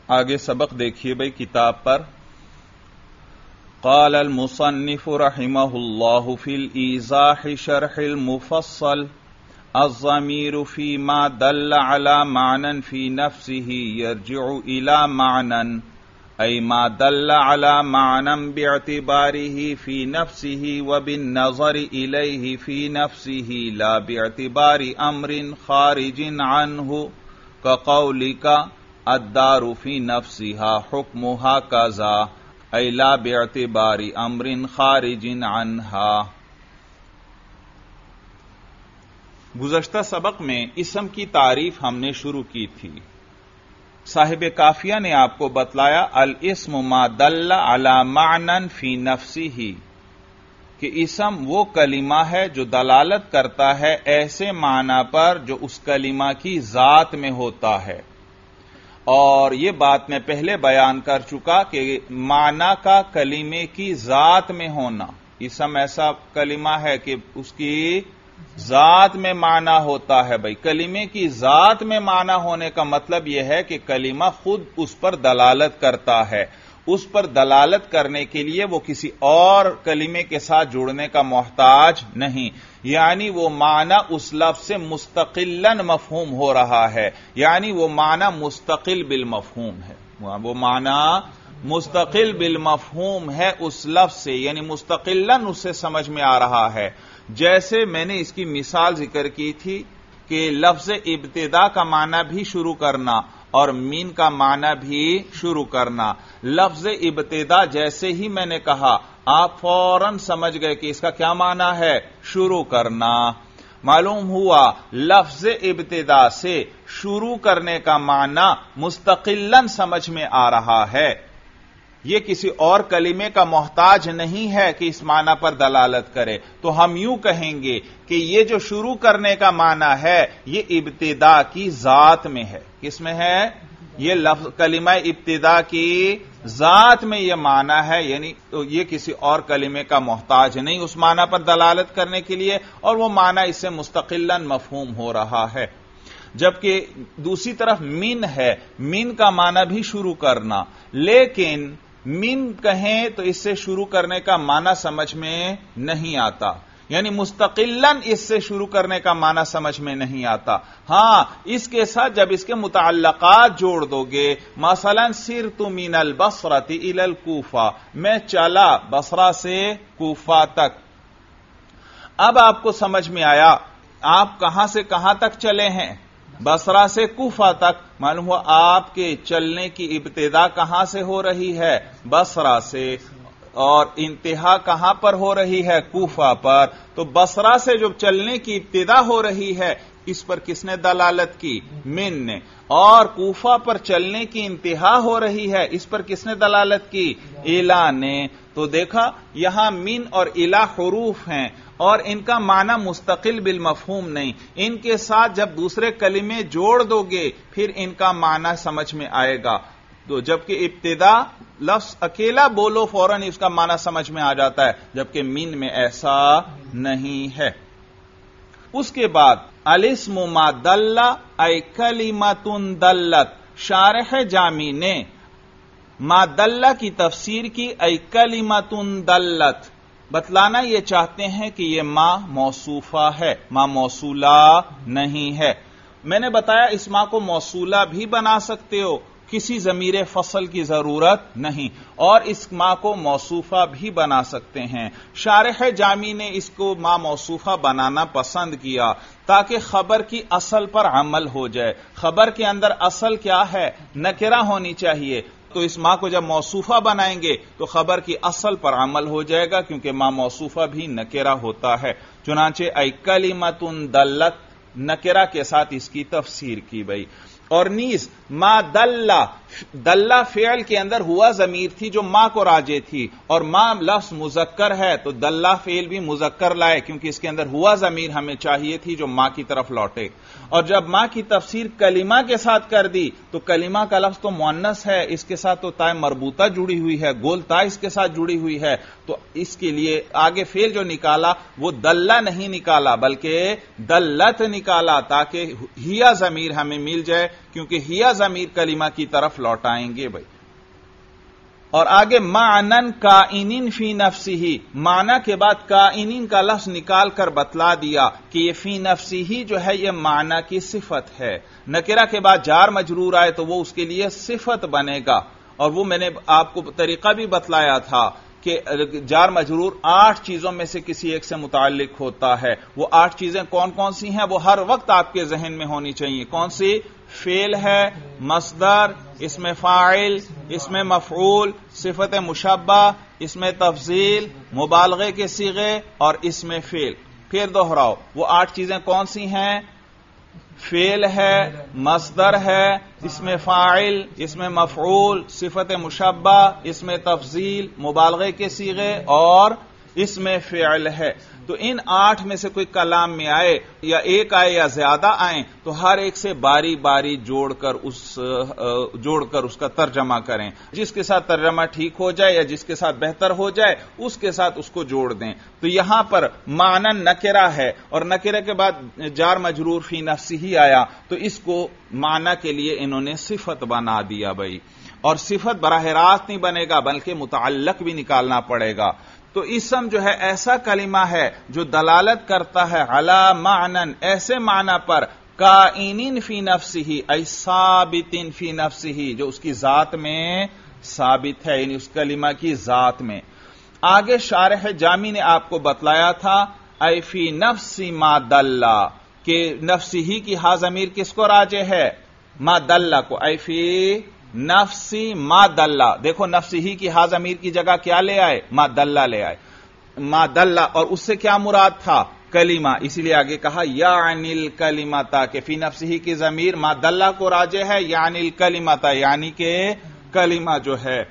آگے سبق دیکھیے بھائی کتاب پر. قال المصنف رحمہ اللہ فی الایضاح شرح المفصل الضمیر فی ما دل على معنى فی نفسه یرجع الى معنى ای ما دل على معنى باعتباره فی نفسه وبالنظر الیہ فی نفسه لا باعتبار امر خارج عنه كقولك الدار فی نفسها حکمها کذا ای لا باعتبار امر خارج عنها. گزشتہ سبق میں اسم کی تعریف ہم نے شروع کی تھی. صاحب کافیہ نے آپ کو بتلایا الاسم ما دل علی معنی فی نفسہ کہ اسم وہ کلمہ ہے جو دلالت کرتا ہے ایسے معنی پر جو اس کلمہ کی ذات میں ہوتا ہے. اور یہ بات میں پہلے بیان کر چکا کہ معنی کا کلمے کی ذات میں ہونا. اسم ایسا کلمہ ہے کہ اس کی ذات میں معنی ہوتا ہے. بھائی کلمے کی ذات میں معنی ہونے کا مطلب یہ ہے کہ کلمہ خود اس پر دلالت کرتا ہے. اس پر دلالت کرنے کے لیے وہ کسی اور کلمے کے ساتھ جڑنے کا محتاج نہیں. یعنی وہ معنی اس لفظ سے مستقلاً مفہوم ہو رہا ہے. یعنی وہ معنی مستقل بالمفہوم ہے. وہ معنی مستقل بالمفہوم ہے اس لفظ سے، یعنی مستقلاً اس سے سمجھ میں آ رہا ہے. جیسے میں نے اس کی مثال ذکر کی تھی کہ لفظ ابتدا کا معنی بھی شروع کرنا اور مین کا معنی بھی شروع کرنا. لفظ ابتدا جیسے ہی میں نے کہا آپ فوراً سمجھ گئے کہ اس کا کیا معنی ہے، شروع کرنا. معلوم ہوا لفظ ابتدا سے شروع کرنے کا معنی مستقلاً سمجھ میں آ رہا ہے. یہ کسی اور کلمے کا محتاج نہیں ہے کہ اس معنی پر دلالت کرے. تو ہم یوں کہیں گے کہ یہ جو شروع کرنے کا معنی ہے یہ ابتدا کی ذات میں ہے. کس میں ہے؟ یہ لفظ کلمہ ابتدا کی ذات میں یہ معنی ہے. یعنی تو یہ کسی اور کلمے کا محتاج نہیں اس معنی پر دلالت کرنے کے لیے، اور وہ معنی اس سے مستقلاً مفہوم ہو رہا ہے. جبکہ دوسری طرف من ہے، من کا معنی بھی شروع کرنا، لیکن من کہیں تو اس سے شروع کرنے کا معنی سمجھ میں نہیں آتا. یعنی مستقلاً اس سے شروع کرنے کا معنی سمجھ میں نہیں آتا. ہاں اس کے ساتھ جب اس کے متعلقات جوڑ دو گے، مثلا سرت من البصرۃ الی الکوفہ، میں چلا بصرہ سے کوفہ تک. اب آپ کو سمجھ میں آیا آپ کہاں سے کہاں تک چلے ہیں؟ بصرہ سے کوفہ تک. معلوم ہوا آپ کے چلنے کی ابتدا کہاں سے ہو رہی ہے؟ بصرہ سے. اور انتہا کہاں پر ہو رہی ہے؟ کوفہ پر. تو بصرہ سے جو چلنے کی ابتدا ہو رہی ہے اس پر کس نے دلالت کی؟ من نے. اور کوفہ پر چلنے کی انتہا ہو رہی ہے اس پر کس نے دلالت کی؟ الا نے. تو دیکھا یہاں من اور الا حروف ہیں اور ان کا معنی مستقل بالمفہوم نہیں. ان کے ساتھ جب دوسرے کلمے جوڑ دو گے پھر ان کا معنی سمجھ میں آئے گا. تو جبکہ ابتدا لفظ اکیلا بولو فوراً اس کا معنی سمجھ میں آ جاتا ہے، جبکہ من میں ایسا نہیں ہے. اس کے بعد الاسم ما دل ای کلمۃ دلت. شارح جامی نے ما دل کی تفسیر کی ای کلمۃ دلت. بتلانا یہ چاہتے ہیں کہ یہ ما موصوفہ ہے، ما موصولہ نہیں ہے. میں نے بتایا اس ما کو موصولہ بھی بنا سکتے ہو، کسی ضمیر فصل کی ضرورت نہیں، اور اس ما کو موصوفہ بھی بنا سکتے ہیں. شارح جامی نے اس کو ما موصوفہ بنانا پسند کیا تاکہ خبر کی اصل پر عمل ہو جائے. خبر کے اندر اصل کیا ہے؟ نکرہ ہونی چاہیے. تو اس ما کو جب موصوفہ بنائیں گے تو خبر کی اصل پر عمل ہو جائے گا، کیونکہ ما موصوفہ بھی نکرہ ہوتا ہے. چنانچہ ای کلمۃ دلت نکرہ کے ساتھ اس کی تفسیر کی بھائی. اور نیز ما دلہ فعل کے اندر ہوا ضمیر تھی جو ما کو راجع تھی، اور ما لفظ مذکر ہے تو دلہ فعل بھی مذکر لائے کیونکہ اس کے اندر ہوا ضمیر ہمیں چاہیے تھی جو ما کی طرف لوٹے. اور جب ما کی تفسیر کلمہ کے ساتھ کر دی تو کلمہ کا لفظ تو مؤنث ہے، اس کے ساتھ تو تا مربوطہ جڑی ہوئی ہے، گول تا اس کے ساتھ جڑی ہوئی ہے، تو اس کے لیے آگے فعل جو نکالا وہ دلہ نہیں نکالا بلکہ دلت نکالا تاکہ ہیا ضمیر ہمیں مل جائے، کیونکہ ہیا ضمیر کلمہ کی طرف لوٹائیں گے بھائی. اور آگے معنن کائنین فی نفسہ، معنی کے بعد کائنین کا لفظ نکال کر بتلا دیا کہ یہ فی نفسہ جو ہے یہ معنی کی صفت ہے. نکرہ کے بعد جار مجرور آئے تو وہ اس کے لیے صفت بنے گا، اور وہ میں نے آپ کو طریقہ بھی بتلایا تھا کہ جار مجرور 8 چیزوں میں سے کسی ایک سے متعلق ہوتا ہے. وہ 8 چیزیں کون کون سی ہیں وہ ہر وقت آپ کے ذہن میں ہونی چاہیے. کون سی؟ فعل ہے، مصدر، اسم فاعل، اسم مفعول، صفت مشبہ، اسم تفضیل، مبالغے کے صیغے اور اسم فعل. پھر دوہراؤ، وہ 8 چیزیں کون سی ہیں؟ فعل ہے، مصدر ہے، اسم فاعل، اسم مفعول، صفت مشبہ، اسم تفضیل، مبالغے کے صیغے اور اسم فعل ہے. تو ان 8 میں سے کوئی کلام میں آئے یا ایک آئے یا زیادہ آئیں تو ہر ایک سے باری باری جوڑ کر اس کا ترجمہ کریں. جس کے ساتھ ترجمہ ٹھیک ہو جائے یا جس کے ساتھ بہتر ہو جائے اس کے ساتھ اس کو جوڑ دیں. تو یہاں پر معنن نکرہ ہے اور نکرہ کے بعد جار مجرور فی نفسہ ہی آیا تو اس کو معنی کے لیے انہوں نے صفت بنا دیا بھائی. اور صفت براہ راست نہیں بنے گا بلکہ متعلق بھی نکالنا پڑے گا. تو اسم جو ہے ایسا کلمہ ہے جو دلالت کرتا ہے علی معنن، ایسے معنی پر، کائنین فی نفسہ ای ثابت فی نفسہ، جو اس کی ذات میں ثابت ہے، یعنی اس کلمہ کی ذات میں. آگے شارح جامی نے آپ کو بتلایا تھا ای فی نفس ما دلہ، کہ نفسہ کی ہا ضمیر کس کو راجع ہے؟ ما دلہ کو. ای فی نفسی ما دلہ، دیکھو نفسی کی ہا ضمیر کی جگہ کیا لے آئے؟ ما دلہ لے آئے. ما دلہ، اور اس سے کیا مراد تھا؟ کلمہ. اسی لیے آگے کہا یعنی الکلمتا، کہ فی نفسی کی ضمیر ما دلہ کو راجع ہے، یعنی الکلمتا، یعنی کہ کلمہ جو ہے.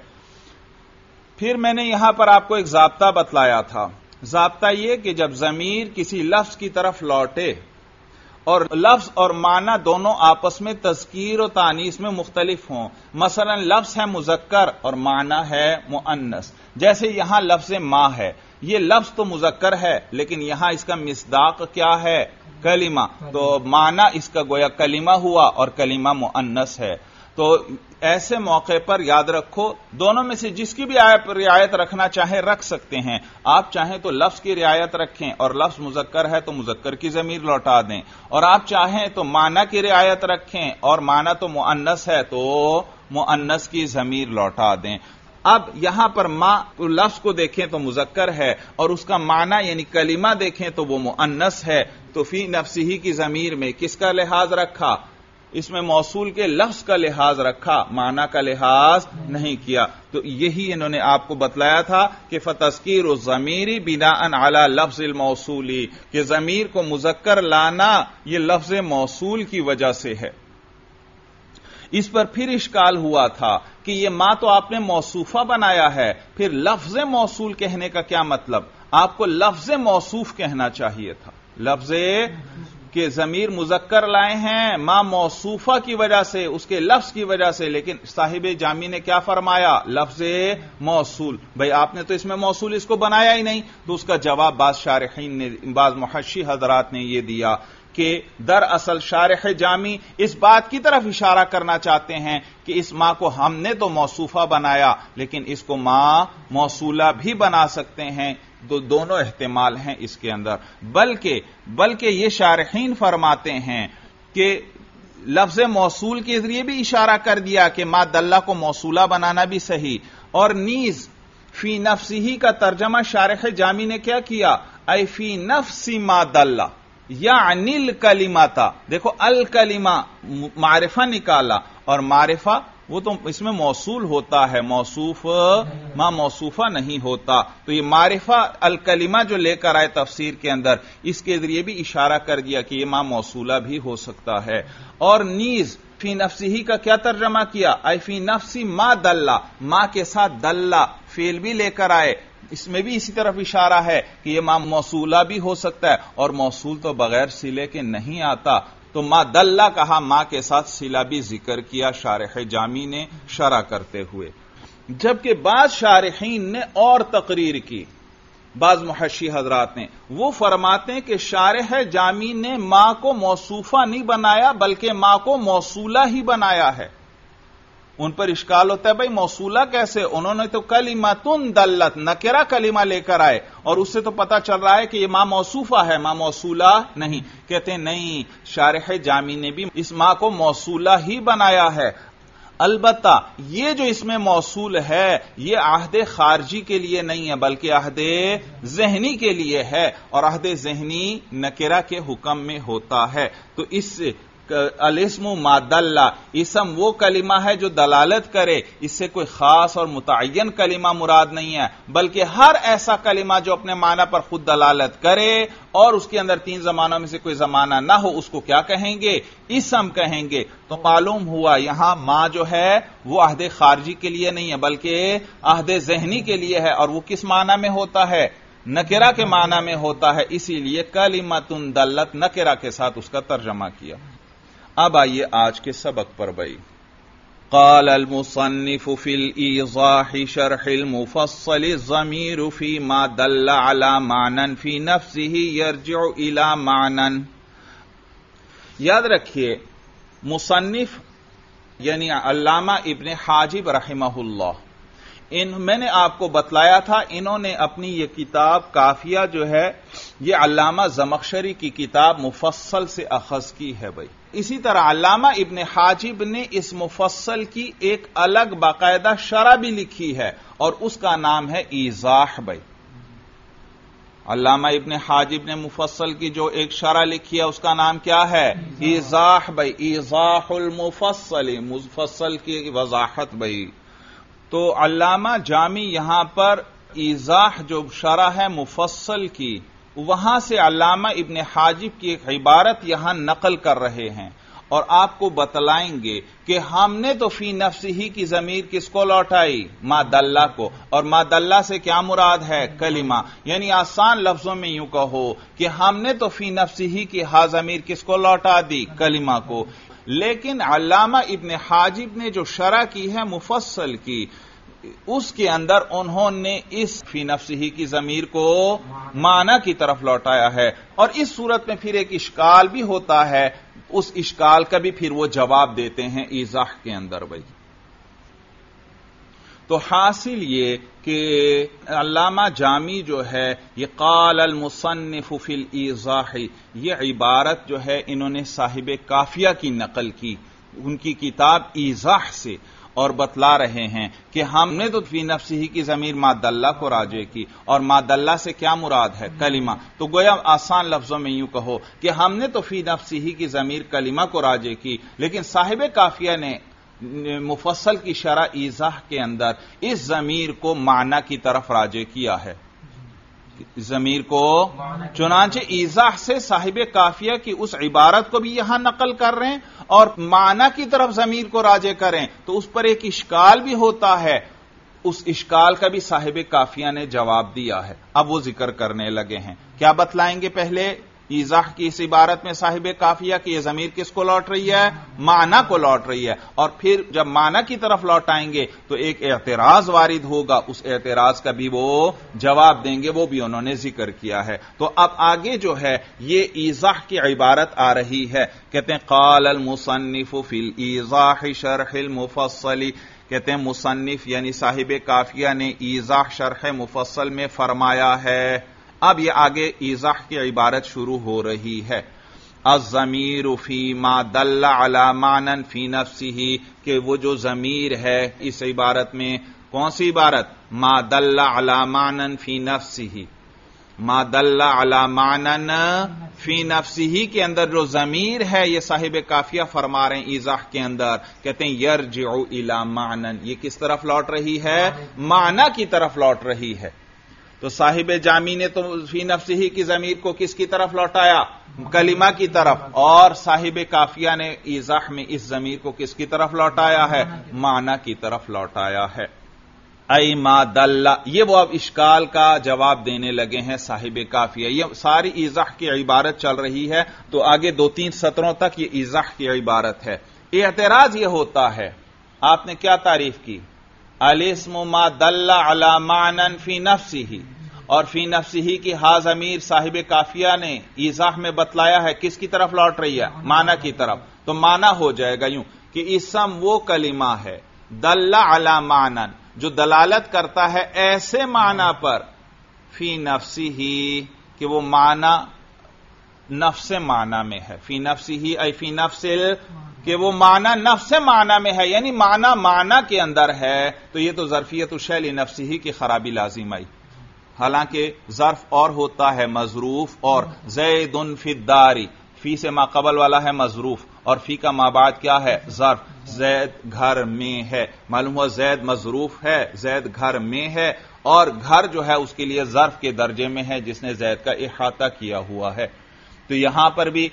پھر میں نے یہاں پر آپ کو ایک ضابطہ بتلایا تھا. ضابطہ یہ کہ جب ضمیر کسی لفظ کی طرف لوٹے اور لفظ اور معنی دونوں آپس میں تذکیر و تانیث میں مختلف ہوں، مثلا لفظ ہے مذکر اور معنی ہے مؤنث، جیسے یہاں لفظ ماں ہے، یہ لفظ تو مذکر ہے لیکن یہاں اس کا مصداق کیا ہے؟ کلمہ. تو معنی اس کا گویا کلمہ ہوا اور کلمہ مؤنث ہے. تو ایسے موقع پر یاد رکھو دونوں میں سے جس کی بھی رعایت رکھنا چاہے رکھ سکتے ہیں. آپ چاہیں تو لفظ کی رعایت رکھیں اور لفظ مذکر ہے تو مذکر کی ضمیر لوٹا دیں، اور آپ چاہیں تو معنی کی رعایت رکھیں اور معنی تو مؤنث ہے تو مؤنث کی ضمیر لوٹا دیں. اب یہاں پر ما لفظ کو دیکھیں تو مذکر ہے اور اس کا معنی یعنی کلمہ دیکھیں تو وہ مؤنث ہے. تو فی نفسہ کی ضمیر میں کس کا لحاظ رکھا؟ اس میں موصول کے لفظ کا لحاظ رکھا، معنی کا لحاظ نہیں کیا. تو یہی انہوں نے آپ کو بتلایا تھا کہ فتذکیر الضمیر بناء علی لفظ الموصول، کہ ضمیر کو مذکر لانا یہ لفظ موصول کی وجہ سے ہے. اس پر پھر اشکال ہوا تھا کہ یہ ما تو آپ نے موصوفہ بنایا ہے، پھر لفظ موصول کہنے کا کیا مطلب؟ آپ کو لفظ موصوف کہنا چاہیے تھا. لفظ کہ ضمیر مذکر لائے ہیں ما موصوفہ کی وجہ سے، اس کے لفظ کی وجہ سے، لیکن صاحب جامی نے کیا فرمایا؟ لفظ موصول. بھئی آپ نے تو اس میں موصول اس کو بنایا ہی نہیں. تو اس کا جواب بعض شارحین نے، بعض محشی حضرات نے یہ دیا کہ دراصل شارح جامی اس بات کی طرف اشارہ کرنا چاہتے ہیں کہ اس ما کو ہم نے تو موصوفہ بنایا لیکن اس کو ما موصولہ بھی بنا سکتے ہیں. دونوں احتمال ہیں اس کے اندر. بلکہ یہ شارحین فرماتے ہیں کہ لفظ موصول کے ذریعے بھی اشارہ کر دیا کہ ما دلہ کو موصولہ بنانا بھی صحیح، اور نیز فی نفسہ کا ترجمہ شارح جامی نے کیا کیا؟ ای فی نفس ما دلہ یعنی الکلمتا. دیکھو الکلمہ معرفہ نکالا، اور معرفہ وہ تو اس میں موصول ہوتا ہے، موصوف ما موصوفہ نہیں ہوتا. تو یہ معرفہ الکلمہ جو لے کر آئے تفسیر کے اندر، اس کے ذریعے بھی اشارہ کر دیا کہ یہ ما موصولہ بھی ہو سکتا ہے. اور نیز فی نفسہ کا کیا ترجمہ کیا؟ ای فی نفسی ما دلہ، ما کے ساتھ دلہ فعل بھی لے کر آئے، اس میں بھی اسی طرف اشارہ ہے کہ یہ ما موصولہ بھی ہو سکتا ہے، اور موصول تو بغیر صلے کے نہیں آتا. تو ما دلہ کہا، ما کے ساتھ صلہ بھی ذکر کیا شارح جامی نے شرح کرتے ہوئے. جبکہ بعض شارحین نے اور تقریر کی، بعض محشی حضرات نے، وہ فرماتے ہیں کہ شارح جامی نے ما کو موصوفہ نہیں بنایا بلکہ ما کو موصولہ ہی بنایا ہے۔ ان پر اشکال ہوتا ہے بھائی موصولہ کیسے؟ انہوں نے تو کلمتن دلت نکرہ کلمہ لے کر آئے اور اس سے تو پتا چل رہا ہے کہ یہ ما موصوفہ ہے، ما موصولہ نہیں۔ کہتے ہیں نہیں، شارح جامی نے بھی اس ما کو موصولہ ہی بنایا ہے۔ البتہ یہ جو اس میں موصول ہے یہ عہد خارجی کے لیے نہیں ہے بلکہ عہد ذہنی کے لیے ہے، اور عہد ذہنی نکرہ کے حکم میں ہوتا ہے۔ تو اس الاسم ما دل، اسم وہ کلمہ ہے جو دلالت کرے، اس سے کوئی خاص اور متعین کلمہ مراد نہیں ہے بلکہ ہر ایسا کلمہ جو اپنے معنی پر خود دلالت کرے اور اس کے اندر تین زمانوں میں سے کوئی زمانہ نہ ہو، اس کو کیا کہیں گے؟ اسم کہیں گے۔ تو معلوم ہوا یہاں ما جو ہے وہ عہد خارجی کے لیے نہیں ہے بلکہ عہد ذہنی کے لیے ہے، اور وہ کس معنی میں ہوتا ہے؟ نکرہ کے معنی میں ہوتا ہے، اسی لیے کلمۃ دلت نکرہ کے ساتھ اس کا ترجمہ کیا۔ اب آئیے آج کے سبق پر بھائی۔ قال المصنف في الإيضاح شرح المفصل الضمير في ما دل على معنى في نفسه يرجع إلى معنى۔ یاد رکھیے مصنف یعنی علامہ ابن حاجب رحمہ اللہ، میں نے آپ کو بتلایا تھا انہوں نے اپنی یہ کتاب کافیہ جو ہے یہ علامہ زمخشری کی کتاب مفصل سے اخذ کی ہے بھائی۔ اسی طرح علامہ ابن حاجب نے اس مفصل کی ایک الگ باقاعدہ شرح بھی لکھی ہے اور اس کا نام ہے ایضاح بھائی۔ علامہ ابن حاجب نے مفصل کی جو ایک شرح لکھی ہے اس کا نام کیا ہے؟ ایضاح بھائی، ایضاح المفصل، مفصل کی وضاحت بھائی۔ تو علامہ جامی یہاں پر ایضاح جو شرح ہے مفصل کی، وہاں سے علامہ ابن حاجب کی ایک عبارت یہاں نقل کر رہے ہیں اور آپ کو بتلائیں گے کہ ہم نے تو فی نفسہ کی ضمیر کس کو لوٹائی؟ ما دلہ کو، اور ما دلہ سے کیا مراد ہے؟ کلمہ۔ یعنی آسان لفظوں میں یوں کہو کہ ہم نے تو فی نفسہ کی ہا ضمیر کس کو لوٹا دی؟ کلمہ کو۔ لیکن علامہ ابن حاجب نے جو شرح کی ہے مفصل کی، اس کے اندر انہوں نے اس فی نفسہ کی ضمیر کو معنی کی طرف لوٹایا ہے، اور اس صورت میں پھر ایک اشکال بھی ہوتا ہے، اس اشکال کا بھی پھر وہ جواب دیتے ہیں ایضاح کے اندر بھائی۔ تو حاصل یہ کہ علامہ جامی جو ہے یہ قال المصنف فی الایضاح، یہ عبارت جو ہے انہوں نے صاحب کافیہ کی نقل کی ان کی کتاب ایضاح سے، اور بتلا رہے ہیں کہ ہم نے تو فی نفسہ کی ضمیر ما دلہ کو راجع کی، اور ما دلہ سے کیا مراد ہے؟ کلمہ۔ تو گویا آسان لفظوں میں یوں کہو کہ ہم نے تو فی نفسہ کی ضمیر کلمہ کو راجع کی، لیکن صاحب کافیہ نے مفصل کی شرح ایضاح کے اندر اس ضمیر کو معنی کی طرف راجع کیا ہے، ضمیر کو۔ چنانچہ ایضاح سے صاحب کافیہ کی اس عبارت کو بھی یہاں نقل کر رہے ہیں اور معنی کی طرف ضمیر کو راجع کریں تو اس پر ایک اشکال بھی ہوتا ہے، اس اشکال کا بھی صاحب کافیہ نے جواب دیا ہے۔ اب وہ ذکر کرنے لگے ہیں، کیا بتلائیں گے؟ پہلے ایضاح کی اس عبارت میں صاحب کافیہ کی یہ ضمیر کس کو لوٹ رہی ہے؟ معنی کو لوٹ رہی ہے، اور پھر جب معنی کی طرف لوٹائیں گے تو ایک اعتراض وارد ہوگا، اس اعتراض کا بھی وہ جواب دیں گے، وہ بھی انہوں نے ذکر کیا ہے۔ تو اب آگے جو ہے یہ ایضاح کی عبارت آ رہی ہے، کہتے ہیں قال المصنف فی الایضاح شرح المفصل، کہتے ہیں مصنف یعنی صاحب کافیہ نے ایضاح شرح مفصل میں فرمایا ہے۔ اب یہ آگے ایضاح کی عبارت شروع ہو رہی ہے۔ الضمیر فی ما دل علی معنی فی نفسہ، کہ وہ جو ضمیر ہے اس عبارت میں، کون سی عبارت؟ ما دل علی معنی فی نفسہ، ما دل علی معنی فی نفسہ کے اندر جو ضمیر ہے یہ صاحب کافیہ فرما رہے ہیں ایضاح کے اندر، کہتے ہیں یرجع الی معنی، یہ کس طرف لوٹ رہی ہے؟ معنی کی طرف لوٹ رہی ہے۔ تو صاحب جامی نے تو فی نفسہ کی ضمیر کو کس کی طرف لوٹایا؟ کلمہ کی طرف، اور صاحب کافیہ نے ایضاح میں اس ضمیر کو کس کی طرف لوٹایا ہے؟ معنی کی طرف لوٹایا ہے۔ ای ما دل، یہ وہ اب اشکال کا جواب دینے لگے ہیں صاحب کافیہ۔ یہ ساری ایضاح کی عبارت چل رہی ہے، تو آگے 2-3 سطروں تک یہ ایضاح کی عبارت ہے۔ اعتراض یہ ہوتا ہے، آپ نے کیا تعریف کی؟ الاسم ما دل علی معنی فی نفسہ، اور فی نفسہ کی ہا ضمیر صاحب کافیہ نے ایضاح میں بتلایا ہے کس کی طرف لوٹ رہی ہے؟ معنی کی طرف. تو معنی ہو جائے گا یوں کہ اسم وہ کلمہ ہے دل علی معنن جو دلالت کرتا ہے ایسے معنی پر فی نفسہ کہ وہ معنی نفس معنی میں ہے. فی نفسہ ای فی نفس کہ وہ معنی نفس معنی میں ہے، یعنی معنی کے اندر ہے. تو یہ تو ظرفیت الشیء لنفسہ کی خرابی لازم آئی. حالانکہ ظرف اور ہوتا ہے مظروف، اور زید فی الدار فی سے ما قبل والا ہے مظروف اور فی کا ما بعد کیا ہے؟ ظرف. زید گھر میں ہے، معلوم ہوا زید مظروف ہے، زید گھر میں ہے، اور گھر جو ہے اس کے لیے ظرف کے درجے میں ہے جس نے زید کا احاطہ کیا ہوا ہے. تو یہاں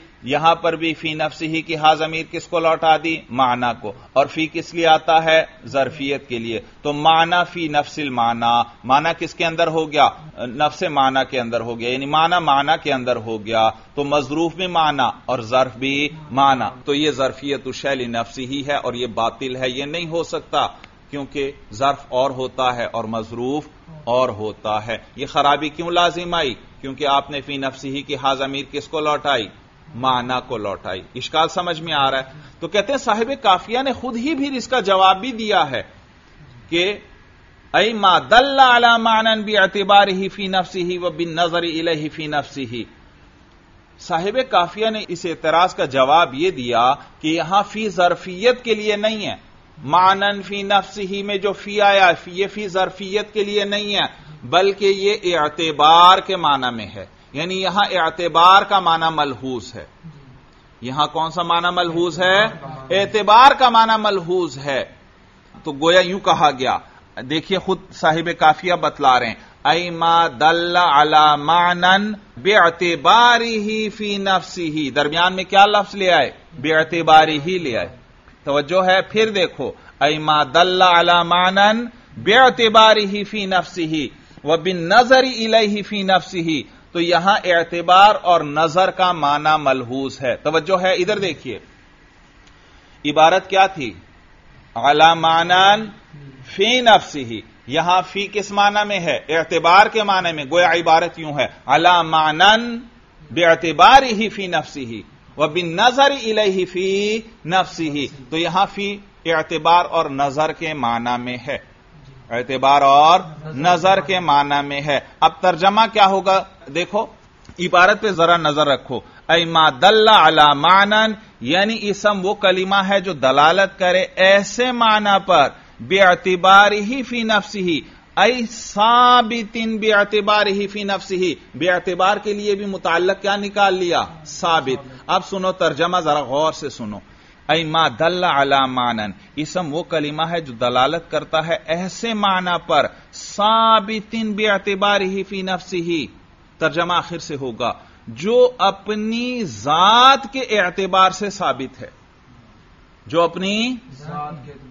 پر بھی فی نفسہ کی ہا ضمیر کس کو لوٹا دی؟ معنی کو. اور فی کس لیے آتا ہے؟ ظرفیت کے لیے. تو معنی فی نفس المعنی، معنی کس کے اندر ہو گیا؟ نفس معنی کے اندر ہو گیا، یعنی معنی کے اندر ہو گیا. تو مظروف بھی معنی اور ظرف بھی معنی. تو یہ ظرفیت الشیء لنفسہ ہے اور یہ باطل ہے، یہ نہیں ہو سکتا کیونکہ ظرف اور ہوتا ہے اور مظروف اور ہوتا ہے. یہ خرابی کیوں لازم آئی؟ کیونکہ آپ نے فی نفسہ کی ہا ضمیر کس کو لوٹائی؟ معنی کو لوٹائی. اشکال سمجھ میں آ رہا ہے؟ تو کہتے ہیں صاحب کافیہ نے خود ہی بھی اس کا جواب بھی دیا ہے کہ ای ما دل علی معنی باعتبارہ فی نفسہ وبالنظر الیہ فی نفسہ. صاحب کافیہ نے اس اعتراض کا جواب یہ دیا کہ یہاں فی ظرفیت کے لیے نہیں ہے. معنن فی نفسہ میں جو فی آیا یہ فی ظرفیت کے لیے نہیں ہے بلکہ یہ اعتبار کے معنی میں ہے. یعنی یہاں اعتبار کا معنی ملحوظ ہے. یہاں کون سا معنی ملحوظ ہے؟ اعتبار کا معنی ملحوظ ہے. تو گویا یوں کہا گیا، دیکھیے خود صاحب کافیہ بتلا رہے ہیں ای ما دل علی معنن باعتبارہ فی نفسہ. درمیان میں کیا لفظ لے آئے؟ باعتبارہ لے آئے. توجہ ہے؟ پھر دیکھو ای ما دل علی معنن باعتبارہ فی نفسہ وبالنظر الیہ فی نفسہ. تو یہاں اعتبار اور نظر کا معنی ملحوظ ہے. توجہ ہے؟ ادھر دیکھیے عبارت کیا تھی؟ علی معنن فی نفسہ. یہاں فی کس معنی میں ہے؟ اعتبار کے معنی میں. گویا عبارت یوں ہے علی معنن باعتبارہ فی نفسہ وبالنظر الیہ فی نفسہ. تو یہاں فی اعتبار اور نظر کے معنی میں ہے، اعتبار اور نظر کے معنی میں ہے. اب ترجمہ کیا ہوگا؟ دیکھو عبارت پہ ذرا نظر رکھو. ای ما دل علی معنن یعنی اسم وہ کلمہ ہے جو دلالت کرے ایسے معنی پر باعتبارہ فی نفسہ ای ثابت باعتبارہ فی نفسہ. باعتبار کے لیے بھی متعلق کیا نکال لیا؟ ثابت. اب سنو ترجمہ ذرا غور سے سنو. ای ما دل علی معنن اسم وہ کلمہ ہے جو دلالت کرتا ہے ایسے معنی پر ثابت باعتبارہ فی نفسہ. ترجمہ آخر سے ہوگا جو اپنی ذات کے اعتبار سے ثابت ہے. جو اپنی ذات کے اعتبار.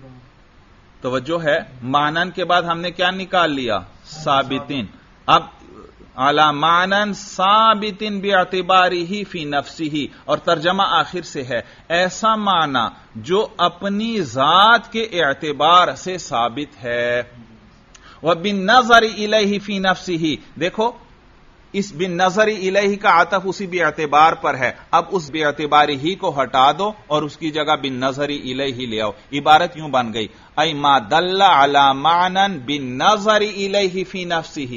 توجہ ہے؟ معنن کے بعد ہم نے کیا نکال لیا؟ ثابتین. اب علی معنن ثابت باعتبارہ فی نفسہ. اور ترجمہ آخر سے ہے ایسا معنی جو اپنی ذات کے اعتبار سے ثابت ہے. وبالنظر الیہ فی نفسہ. دیکھو اس بالنظر الیہ کا عطف اسی باعتبار پر ہے. اب اس باعتباری ہی کو ہٹا دو اور اس کی جگہ بالنظر الیہ لے آؤ. عبارت یوں بن گئی ای ما دل علی معنن بالنظر الیہ فی نفسہ.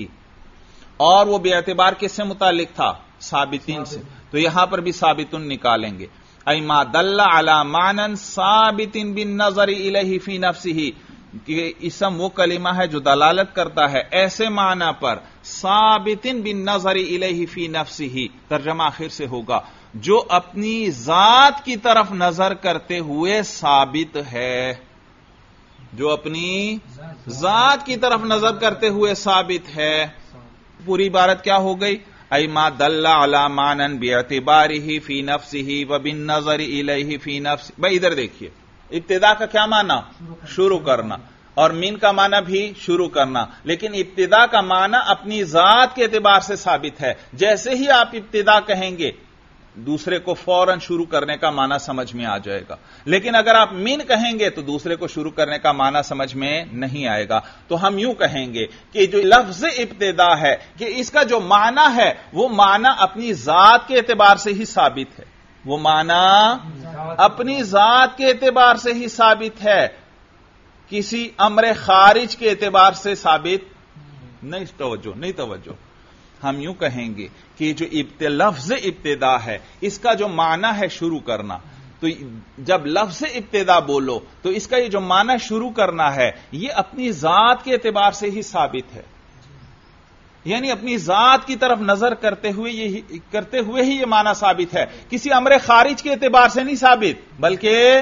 اور وہ باعتبار کس سے متعلق تھا؟ ثابتین سے. تو یہاں پر بھی ثابتن نکالیں گے. ای ما دل علی معنن ثابت بالنظر الیہ فی نفسہ کہ اسم وہ کلمہ ہے جو دلالت کرتا ہے ایسے معنی پر ثابت بالنظر الیہ فی نفسہ. ترجمہ آخر سے ہوگا جو اپنی ذات کی طرف نظر کرتے ہوئے ثابت ہے. جو اپنی ذات کی طرف نظر کرتے ہوئے ثابت ہے. پوری عبارت کیا ہو گئی؟ ای ما دل علی معنن باعتبارہ فی نفسہ وبالنظر الیہ فی نفسہ. بھائی ادھر دیکھیے ابتدا کا کیا معنی؟ شروع کرنا. اور من کا معنی بھی شروع کرنا. لیکن ابتدا کا معنی اپنی ذات کے اعتبار سے ثابت ہے. جیسے ہی آپ ابتدا کہیں گے دوسرے کو فوراً شروع کرنے کا معنی سمجھ میں آ جائے گا. لیکن اگر آپ من کہیں گے تو دوسرے کو شروع کرنے کا معنی سمجھ میں نہیں آئے گا. تو ہم یوں کہیں گے کہ جو لفظ ابتدا ہے کہ اس کا جو معنی ہے وہ معنی اپنی ذات کے اعتبار سے ہی ثابت ہے. وہ معنی اپنی ذات کے اعتبار سے ہی ثابت ہے, کسی امر خارج کے اعتبار سے ثابت نہیں. توجہ ہم یوں کہیں گے کہ جو لفظ ابتدا ہے اس کا جو معنی ہے شروع کرنا, تو جب لفظ ابتدا بولو تو اس کا یہ جو معنی شروع کرنا ہے یہ اپنی ذات کے اعتبار سے ہی ثابت ہے. یعنی اپنی ذات کی طرف نظر کرتے ہوئے ہی یہ معنی ثابت ہے, کسی امر خارج کے اعتبار سے نہیں ثابت بلکہ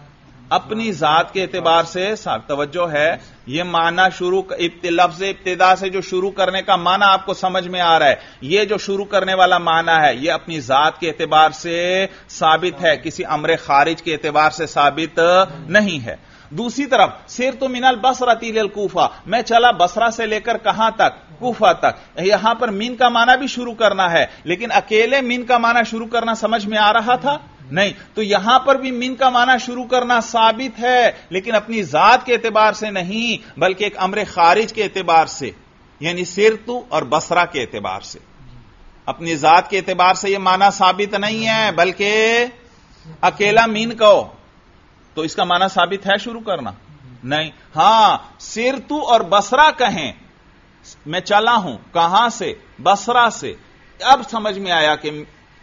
اپنی ذات کے اعتبار سے ثابت. توجہ ہے, یہ معنی لفظ ابتدا سے جو شروع کرنے کا معنی آپ کو سمجھ میں آ رہا ہے, یہ جو شروع کرنے والا معنی ہے یہ اپنی ذات کے اعتبار سے ثابت ہے, کسی امر خارج کے اعتبار سے ثابت نہیں ہے. دوسری طرف سرت من البصرۃ الی الکوفہ, میں چلا بصرہ سے لے کر کہاں تک؟ کوفہ تک. یہاں پر من کا معنی بھی شروع کرنا ہے, لیکن اکیلے من کا معنی شروع کرنا سمجھ میں آ رہا تھا نہیں, تو یہاں پر بھی من کا معنی شروع کرنا ثابت ہے لیکن اپنی ذات کے اعتبار سے نہیں بلکہ ایک امر خارج کے اعتبار سے, یعنی سرتو اور بصرہ کے اعتبار سے. اپنی ذات کے اعتبار سے یہ معنی ثابت نہیں ہے بلکہ اکیلا من کہو تو اس کا معنی ثابت ہے شروع کرنا نہیں. ہاں سرتو اور بصرہ کہیں, میں چلا ہوں کہاں سے؟ بصرہ سے. اب سمجھ میں آیا کہ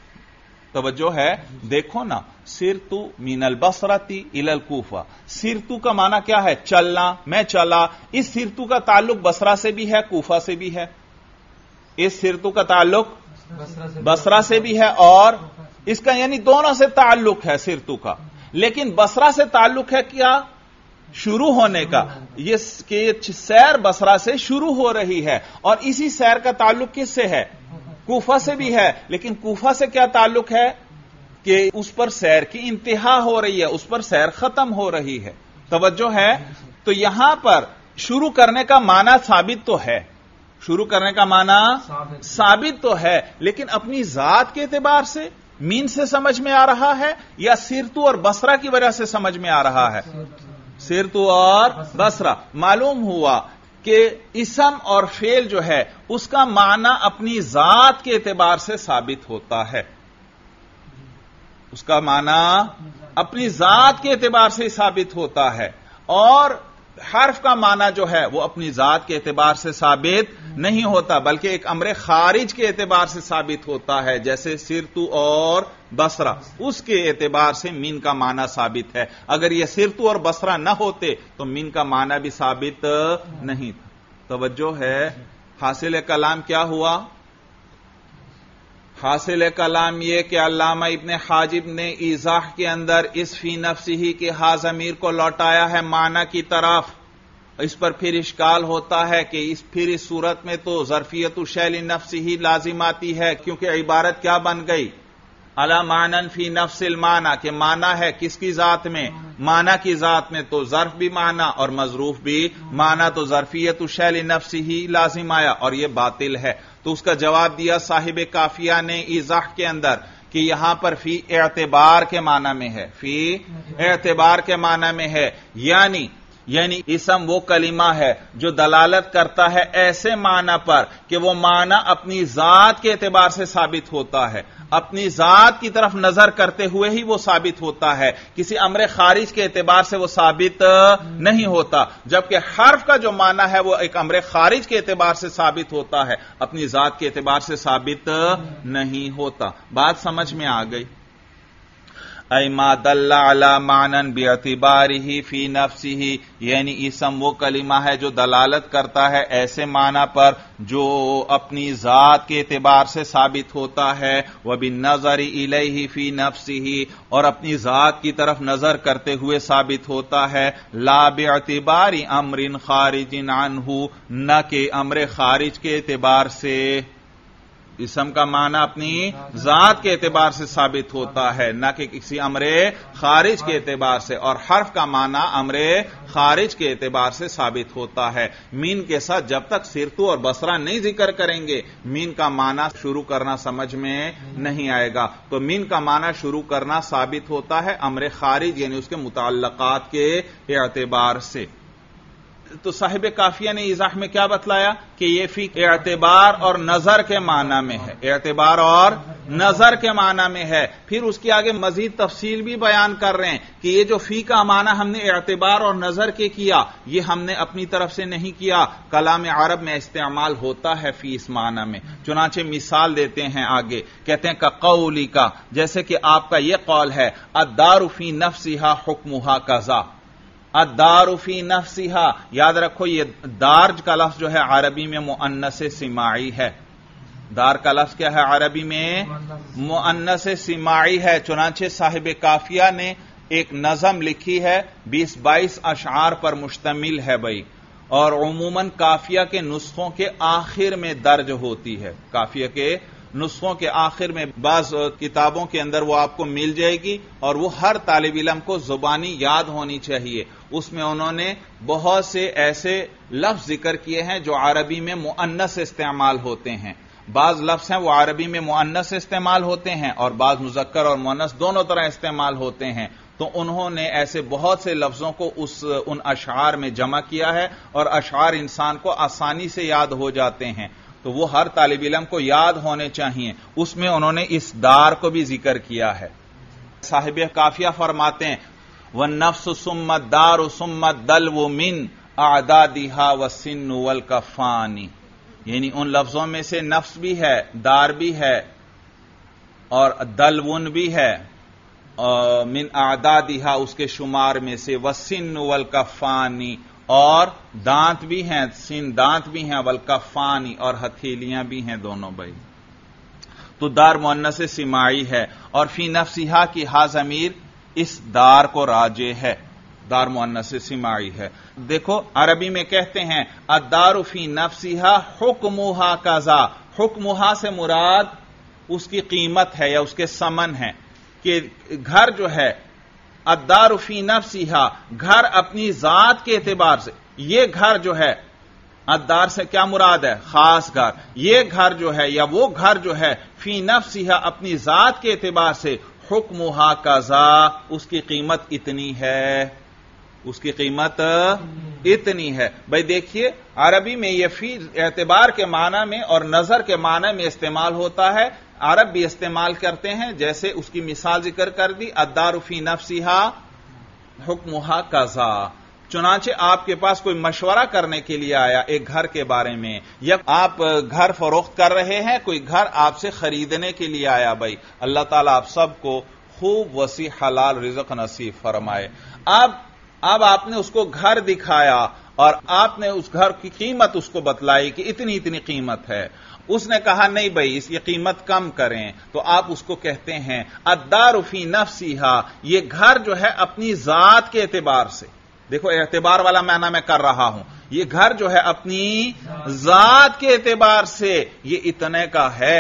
توجہ ہے, دیکھو نا, سرتو من البصرۃ الی الکوفہ, سرتو کا معنی کیا ہے؟ چلنا, میں چلا. اس سرتو کا تعلق بصرہ سے بھی ہے کوفہ سے بھی ہے, اس سرتو کا تعلق بصرہ سے بھی ہے اور اس کا یعنی دونوں سے تعلق ہے سرتو کا. لیکن بصرہ سے تعلق ہے کیا؟ شروع ہونے کا, یہ سیر بصرہ سے شروع ہو رہی ہے اور اسی سیر کا تعلق کس سے ہے؟ کوفہ سے بھی ہے. لیکن کوفہ سے کیا تعلق ہے کہ اس پر سیر کی انتہا ہو رہی ہے, اس پر سیر ختم ہو رہی ہے. توجہ ہے, تو یہاں پر شروع کرنے کا معنی ثابت تو ہے, شروع کرنے کا معنی ثابت تو ہے, لیکن اپنی ذات کے اعتبار سے مین سے سمجھ میں آ رہا ہے یا سرتو اور بصرہ کی وجہ سے سمجھ میں آ رہا ہے؟ سرتو اور بصرہ. معلوم ہوا کہ اسم اور فعل جو ہے اس کا معنی اپنی ذات کے اعتبار سے ثابت ہوتا ہے, اس کا معنی اپنی ذات کے اعتبار سے ثابت ہوتا ہے, اور حرف کا معنی جو ہے وہ اپنی ذات کے اعتبار سے ثابت نہیں ہوتا بلکہ ایک امر خارج کے اعتبار سے ثابت ہوتا ہے, جیسے سرتو اور بصرہ, اس کے اعتبار سے مین کا معنی ثابت ہے. اگر یہ سرتو اور بصرہ نہ ہوتے تو مین کا معنی بھی ثابت نہیں تھا. توجہ ہے, حاصل کلام کیا ہوا؟ حاصل کلام یہ کہ علامہ ابن حاجب نے ایضاح کے اندر اس فی نفسہ کے ہا ضمیر کو لوٹایا ہے معنی کی طرف. اس پر پھر اشکال ہوتا ہے کہ اس صورت میں تو ظرفیت شیء نفسہ لازم آتی ہے, کیونکہ عبارت کیا بن گئی؟ علی معنی فی نفس المعنی, کہ معنی ہے کس کی ذات میں؟ معنی کی ذات میں. تو ظرف بھی معنی اور مظروف بھی معنی, تو ظرفیت شیء نفسہ لازم آیا اور یہ باطل ہے. تو اس کا جواب دیا صاحب کافیہ نے ایضاح کے اندر کہ یہاں پر فی اعتبار کے معنی میں ہے, فی اعتبار کے معنی میں ہے, یعنی اسم وہ کلمہ ہے جو دلالت کرتا ہے ایسے معنی پر کہ وہ معنی اپنی ذات کے اعتبار سے ثابت ہوتا ہے, اپنی ذات کی طرف نظر کرتے ہوئے ہی وہ ثابت ہوتا ہے, کسی امر خارج کے اعتبار سے وہ ثابت نہیں ہوتا. جبکہ حرف کا جو معنی ہے وہ ایک امر خارج کے اعتبار سے ثابت ہوتا ہے, اپنی ذات کے اعتبار سے ثابت نہیں ہوتا. بات سمجھ میں آ گئی؟ ای ما دل علی معنی باعتبارہ فی نفسہ, یعنی اسم وہ کلمہ ہے جو دلالت کرتا ہے ایسے معنی پر جو اپنی ذات کے اعتبار سے ثابت ہوتا ہے, وبالنظر الیہ فی نفسہ, اور اپنی ذات کی طرف نظر کرتے ہوئے ثابت ہوتا ہے, لا باعتبار امر خارج عنہ, نہ کہ امر خارج کے اعتبار سے. اسم کا معنی اپنی ذات کے اعتبار سے ثابت ہوتا ہے، نہ کہ کسی امر خارج کے اعتبار سے، اور حرف کا معنی امر خارج کے اعتبار سے ثابت ہوتا ہے۔ مین کے ساتھ جب تک سرتو اور بصرہ نہیں ذکر کریں گے، مین کا معنی شروع کرنا سمجھ میں نہیں آئے گا۔ تو مین کا معنی شروع کرنا ثابت ہوتا ہے امر خارج، یعنی اس کے متعلقات کے اعتبار سے۔ تو صاحب کافیہ نے ایضاح میں کیا بتلایا کہ یہ فی اعتبار اور نظر کے معنی میں ہے، اعتبار اور نظر کے معنی میں ہے۔ پھر اس کی آگے مزید تفصیل بھی بیان کر رہے ہیں کہ یہ جو فی کا معنی ہم نے اعتبار اور نظر کے کیا، یہ ہم نے اپنی طرف سے نہیں کیا، کلام عرب میں استعمال ہوتا ہے فی اس معنی میں۔ چنانچہ مثال دیتے ہیں آگے، کہتے ہیں کقولی کا، جیسے کہ آپ کا یہ قول ہے الدار فی نفسها حکمها قضا، الدار فی نفسها، یاد رکھو یہ دار کا لفظ جو ہے عربی میں مؤنث سماعی ہے۔ دار کا لفظ کیا ہے عربی میں؟ مؤنث سماعی ہے۔ چنانچہ صاحب کافیہ نے ایک نظم لکھی ہے 20-22 اشعار پر مشتمل ہے بھائی، اور عموماً کافیہ کے نسخوں کے آخر میں درج ہوتی ہے۔ کافیہ کے نسخوں کے آخر میں بعض کتابوں کے اندر وہ آپ کو مل جائے گی، اور وہ ہر طالب علم کو زبانی یاد ہونی چاہیے۔ اس میں انہوں نے بہت سے ایسے لفظ ذکر کیے ہیں جو عربی میں مؤنث استعمال ہوتے ہیں۔ بعض لفظ ہیں وہ عربی میں مؤنث استعمال ہوتے ہیں، اور بعض مذکر اور مؤنث دونوں طرح استعمال ہوتے ہیں۔ تو انہوں نے ایسے بہت سے لفظوں کو ان اشعار میں جمع کیا ہے، اور اشعار انسان کو آسانی سے یاد ہو جاتے ہیں، تو وہ ہر طالب علم کو یاد ہونے چاہیے۔ اس میں انہوں نے اس دار کو بھی ذکر کیا ہے۔ صاحب کافیہ فرماتے ہیں والنفس ثم الدار ثم الدلو من اعدادها والسن والکفان، یعنی ان لفظوں میں سے نفس بھی ہے، دار بھی ہے، اور دلون بھی ہے، من اعدادها اس کے شمار میں سے، والسن والکفان اور دانت بھی ہیں، سن دانت بھی ہیں، والکفانی اور ہتھیلیاں بھی ہیں دونوں بھائی۔ تو دار مؤنث سماعی ہے، اور فی نفسها کی ہا ضمیر اس دار کو راجع ہے، دار مؤنث سماعی ہے۔ دیکھو عربی میں کہتے ہیں الدار فی نفسها حکمها قضا، حکمها سے مراد اس کی قیمت ہے یا اس کے ثمن ہے، کہ گھر جو ہے الدار فی نفسها، گھر اپنی ذات کے اعتبار سے، یہ گھر جو ہے الدار سے کیا مراد ہے؟ خاص گھر، یہ گھر جو ہے یا وہ گھر جو ہے فی نفسها اپنی ذات کے اعتبار سے، حکمها قضا، اس کی قیمت اتنی ہے، اس کی قیمت اتنی ہے۔ بھائی دیکھیے عربی میں یہ فی اعتبار کے معنی میں اور نظر کے معنی میں استعمال ہوتا ہے، عرب بھی استعمال کرتے ہیں، جیسے اس کی مثال ذکر کر دی الدار فی نفسها حکمها قضا۔ چنانچہ آپ کے پاس کوئی مشورہ کرنے کے لیے آیا ایک گھر کے بارے میں، یا آپ گھر فروخت کر رہے ہیں، کوئی گھر آپ سے خریدنے کے لیے آیا بھائی، اللہ تعالیٰ آپ سب کو خوب وسیع حلال رزق نصیب فرمائے۔ اب آپ نے اس کو گھر دکھایا اور آپ نے اس گھر کی قیمت اس کو بتلائی کہ اتنی اتنی قیمت ہے، اس نے کہا نہیں بھائی اس کی قیمت کم کریں، تو آپ اس کو کہتے ہیں الدار فی نفسها، یہ گھر جو ہے اپنی ذات کے اعتبار سے، دیکھو اعتبار والا معنی میں کر رہا ہوں، یہ گھر جو ہے اپنی ذات کے اعتبار سے یہ اتنے کا ہے،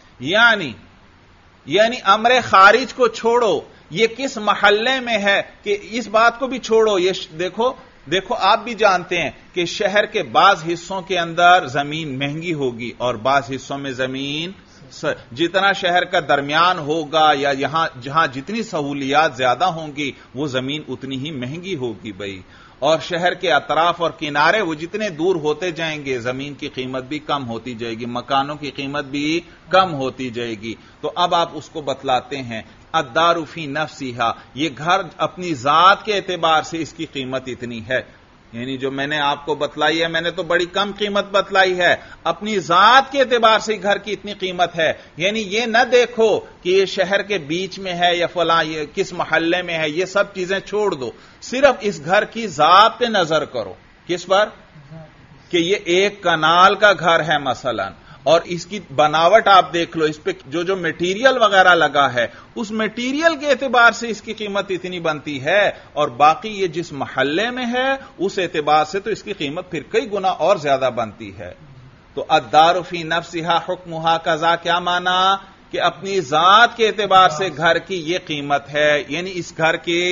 یعنی امر خارج کو چھوڑو، یہ کس محلے میں ہے کہ اس بات کو بھی چھوڑو، یہ دیکھو آپ بھی جانتے ہیں کہ شہر کے بعض حصوں کے اندر زمین مہنگی ہوگی اور بعض حصوں میں زمین، جتنا شہر کا درمیان ہوگا یا یہاں جہاں جتنی سہولیات زیادہ ہوں گی وہ زمین اتنی ہی مہنگی ہوگی بھائی، اور شہر کے اطراف اور کنارے وہ جتنے دور ہوتے جائیں گے زمین کی قیمت بھی کم ہوتی جائے گی، مکانوں کی قیمت بھی کم ہوتی جائے گی۔ تو اب آپ اس کو بتلاتے ہیں الدار فی نفسها، یہ گھر اپنی ذات کے اعتبار سے اس کی قیمت اتنی ہے، یعنی جو میں نے آپ کو بتلائی ہے میں نے تو بڑی کم قیمت بتلائی ہے، اپنی ذات کے اعتبار سے گھر کی اتنی قیمت ہے، یعنی یہ نہ دیکھو کہ یہ شہر کے بیچ میں ہے یا فلاں یہ کس محلے میں ہے، یہ سب چیزیں چھوڑ دو، صرف اس گھر کی ذات پہ نظر کرو، کس پر؟ کہ یہ ایک کنال کا گھر ہے مثلا، اور اس کی بناوٹ آپ دیکھ لو، اس پہ جو میٹیریل وغیرہ لگا ہے اس میٹیریل کے اعتبار سے اس کی قیمت اتنی بنتی ہے، اور باقی یہ جس محلے میں ہے اس اعتبار سے تو اس کی قیمت پھر کئی گنا اور زیادہ بنتی ہے۔ تو الدار فی نفسہا حکمہا قضا کیا مانا کہ اپنی ذات کے اعتبار سے گھر کی یہ قیمت ہے، یعنی اس گھر کی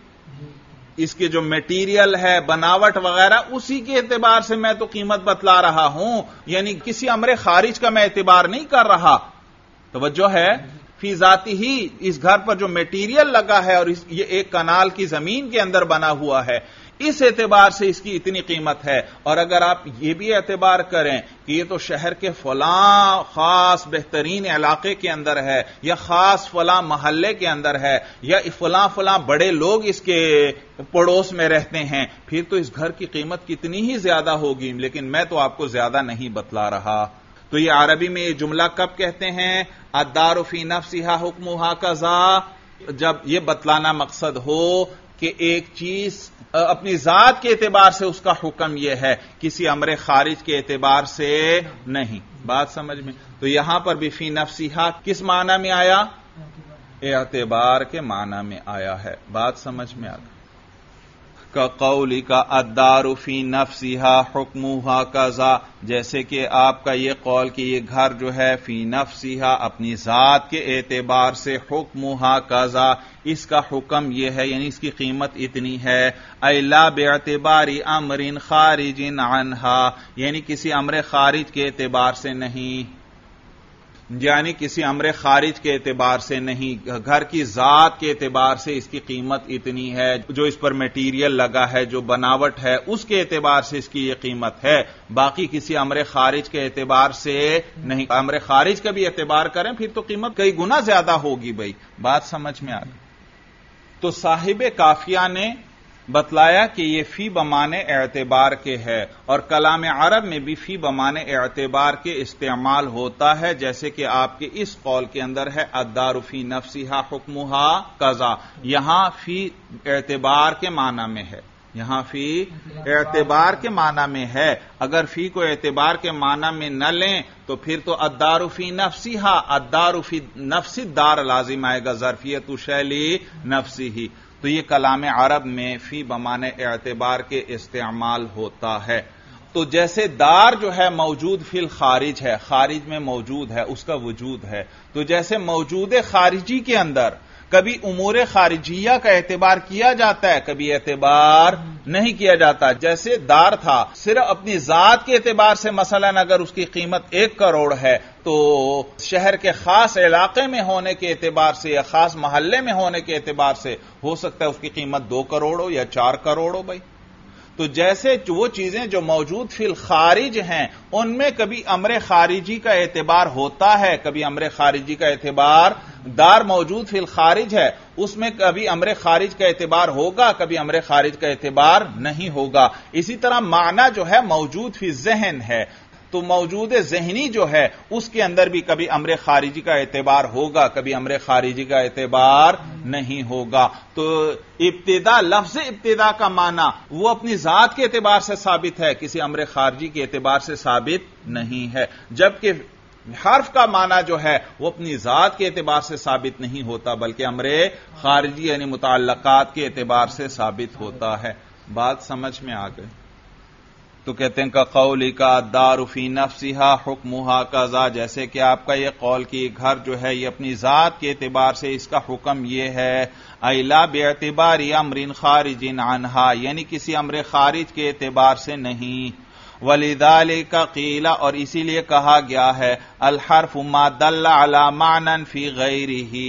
اس کے جو میٹیریل ہے، بناوٹ وغیرہ، اسی کے اعتبار سے میں تو قیمت بتلا رہا ہوں، یعنی کسی امر خارج کا میں اعتبار نہیں کر رہا۔ توجہ ہے، فی ذاتی ہی اس گھر پر جو میٹیریل لگا ہے اور یہ ایک کنال کی زمین کے اندر بنا ہوا ہے، اس اعتبار سے اس کی اتنی قیمت ہے۔ اور اگر آپ یہ بھی اعتبار کریں کہ یہ تو شہر کے فلاں خاص بہترین علاقے کے اندر ہے، یا خاص فلاں محلے کے اندر ہے، یا فلاں بڑے لوگ اس کے پڑوس میں رہتے ہیں، پھر تو اس گھر کی قیمت کتنی ہی زیادہ ہوگی، لیکن میں تو آپ کو زیادہ نہیں بتلا رہا۔ تو یہ عربی میں یہ جملہ کب کہتے ہیں؟ الدار فی نفسہا حکمہا قضا، جب یہ بتلانا مقصد ہو کہ ایک چیز اپنی ذات کے اعتبار سے اس کا حکم یہ ہے، کسی امر خارج کے اعتبار سے نہیں۔ بات سمجھ میں؟ تو یہاں پر بھی فی نفسہا کس معنی میں آیا؟ اعتبار کے معنی میں آیا ہے۔ بات سمجھ میں آ گئی؟ کقولک الدار فی نفسہا حکمہا قضا، جیسے کہ آپ کا یہ قول کہ یہ گھر جو ہے فی نفسہا اپنی ذات کے اعتبار سے حکمہا قضا، اس کا حکم یہ ہے، یعنی اس کی قیمت اتنی ہے، اے لا باعتبار امر خارج عنہا، یعنی کسی امر خارج کے اعتبار سے نہیں، یعنی کسی امر خارج کے اعتبار سے نہیں، گھر کی ذات کے اعتبار سے اس کی قیمت اتنی ہے، جو اس پر میٹیریل لگا ہے، جو بناوٹ ہے، اس کے اعتبار سے اس کی یہ قیمت ہے، باقی کسی امر خارج کے اعتبار سے نہیں۔ امر خارج کا بھی اعتبار کریں پھر تو قیمت کئی گنا زیادہ ہوگی۔ بھائی بات سمجھ میں آ گئی؟ تو صاحب قافیہ نے بتلایا کہ یہ فی بمانے اعتبار کے ہے، اور کلام عرب میں بھی فی بمانے اعتبار کے استعمال ہوتا ہے، جیسے کہ آپ کے اس قول کے اندر ہے الدار فی نفسہا حکمہا قضا، یہاں فی اعتبار کے معنی میں ہے، یہاں فی اعتبار کے معنی میں ہے۔ اگر فی کو اعتبار کے معنی میں نہ لیں تو پھر تو الدار فی نفسہا، الدار فی نفس الدار لازم آئے گا، ظرفیت شیلی نفسی، تو یہ کلام عرب میں فی بمانے اعتبار کے استعمال ہوتا ہے۔ تو جیسے دار جو ہے موجود فی الخارج ہے، خارج میں موجود ہے، اس کا وجود ہے، تو جیسے موجود خارجی کے اندر کبھی امور خارجیہ کا اعتبار کیا جاتا ہے، کبھی اعتبار نہیں کیا جاتا۔ جیسے دار تھا، صرف اپنی ذات کے اعتبار سے مثلا اگر اس کی قیمت 1 کروڑ ہے تو شہر کے خاص علاقے میں ہونے کے اعتبار سے یا خاص محلے میں ہونے کے اعتبار سے ہو سکتا ہے اس کی قیمت 2 کروڑ ہو یا 4 کروڑ ہو۔ بھائی تو جیسے وہ چیزیں جو موجود فی الخارج ہیں ان میں کبھی امر خارجی کا اعتبار ہوتا ہے، کبھی امر خارجی کا اعتبار، دار موجود فی الخارج ہے اس میں کبھی امر خارج کا اعتبار ہوگا، کبھی امر خارج کا اعتبار نہیں ہوگا۔ اسی طرح معنی جو ہے موجود فی ذہن ہے، تو موجود ذہنی جو ہے اس کے اندر بھی کبھی امر خارجی کا اعتبار ہوگا، کبھی امر خارجی کا اعتبار نہیں ہوگا۔ تو ابتدا، لفظ ابتدا کا معنی وہ اپنی ذات کے اعتبار سے ثابت ہے، کسی امر خارجی کے اعتبار سے ثابت نہیں ہے، جبکہ حرف کا معنی جو ہے وہ اپنی ذات کے اعتبار سے ثابت نہیں ہوتا بلکہ امر خارجی یعنی متعلقات کے اعتبار سے ثابت ہوتا ہے۔ بات سمجھ میں آ گئی؟ تو کہتے ہیں کہ قولی کا الدار فی نفسہا حکمہا قضا، جیسے کہ آپ کا یہ قول کہ گھر جو ہے یہ اپنی ذات کے اعتبار سے اس کا حکم یہ ہے، اے لا باعتبار امر خارج عنہا، یعنی کسی امر خارج کے اعتبار سے نہیں۔ وَلِذَلِكَ قِيلَ، اور اسی لیے کہا گیا ہے الحرف ما دل علی معنی فی غیرہ۔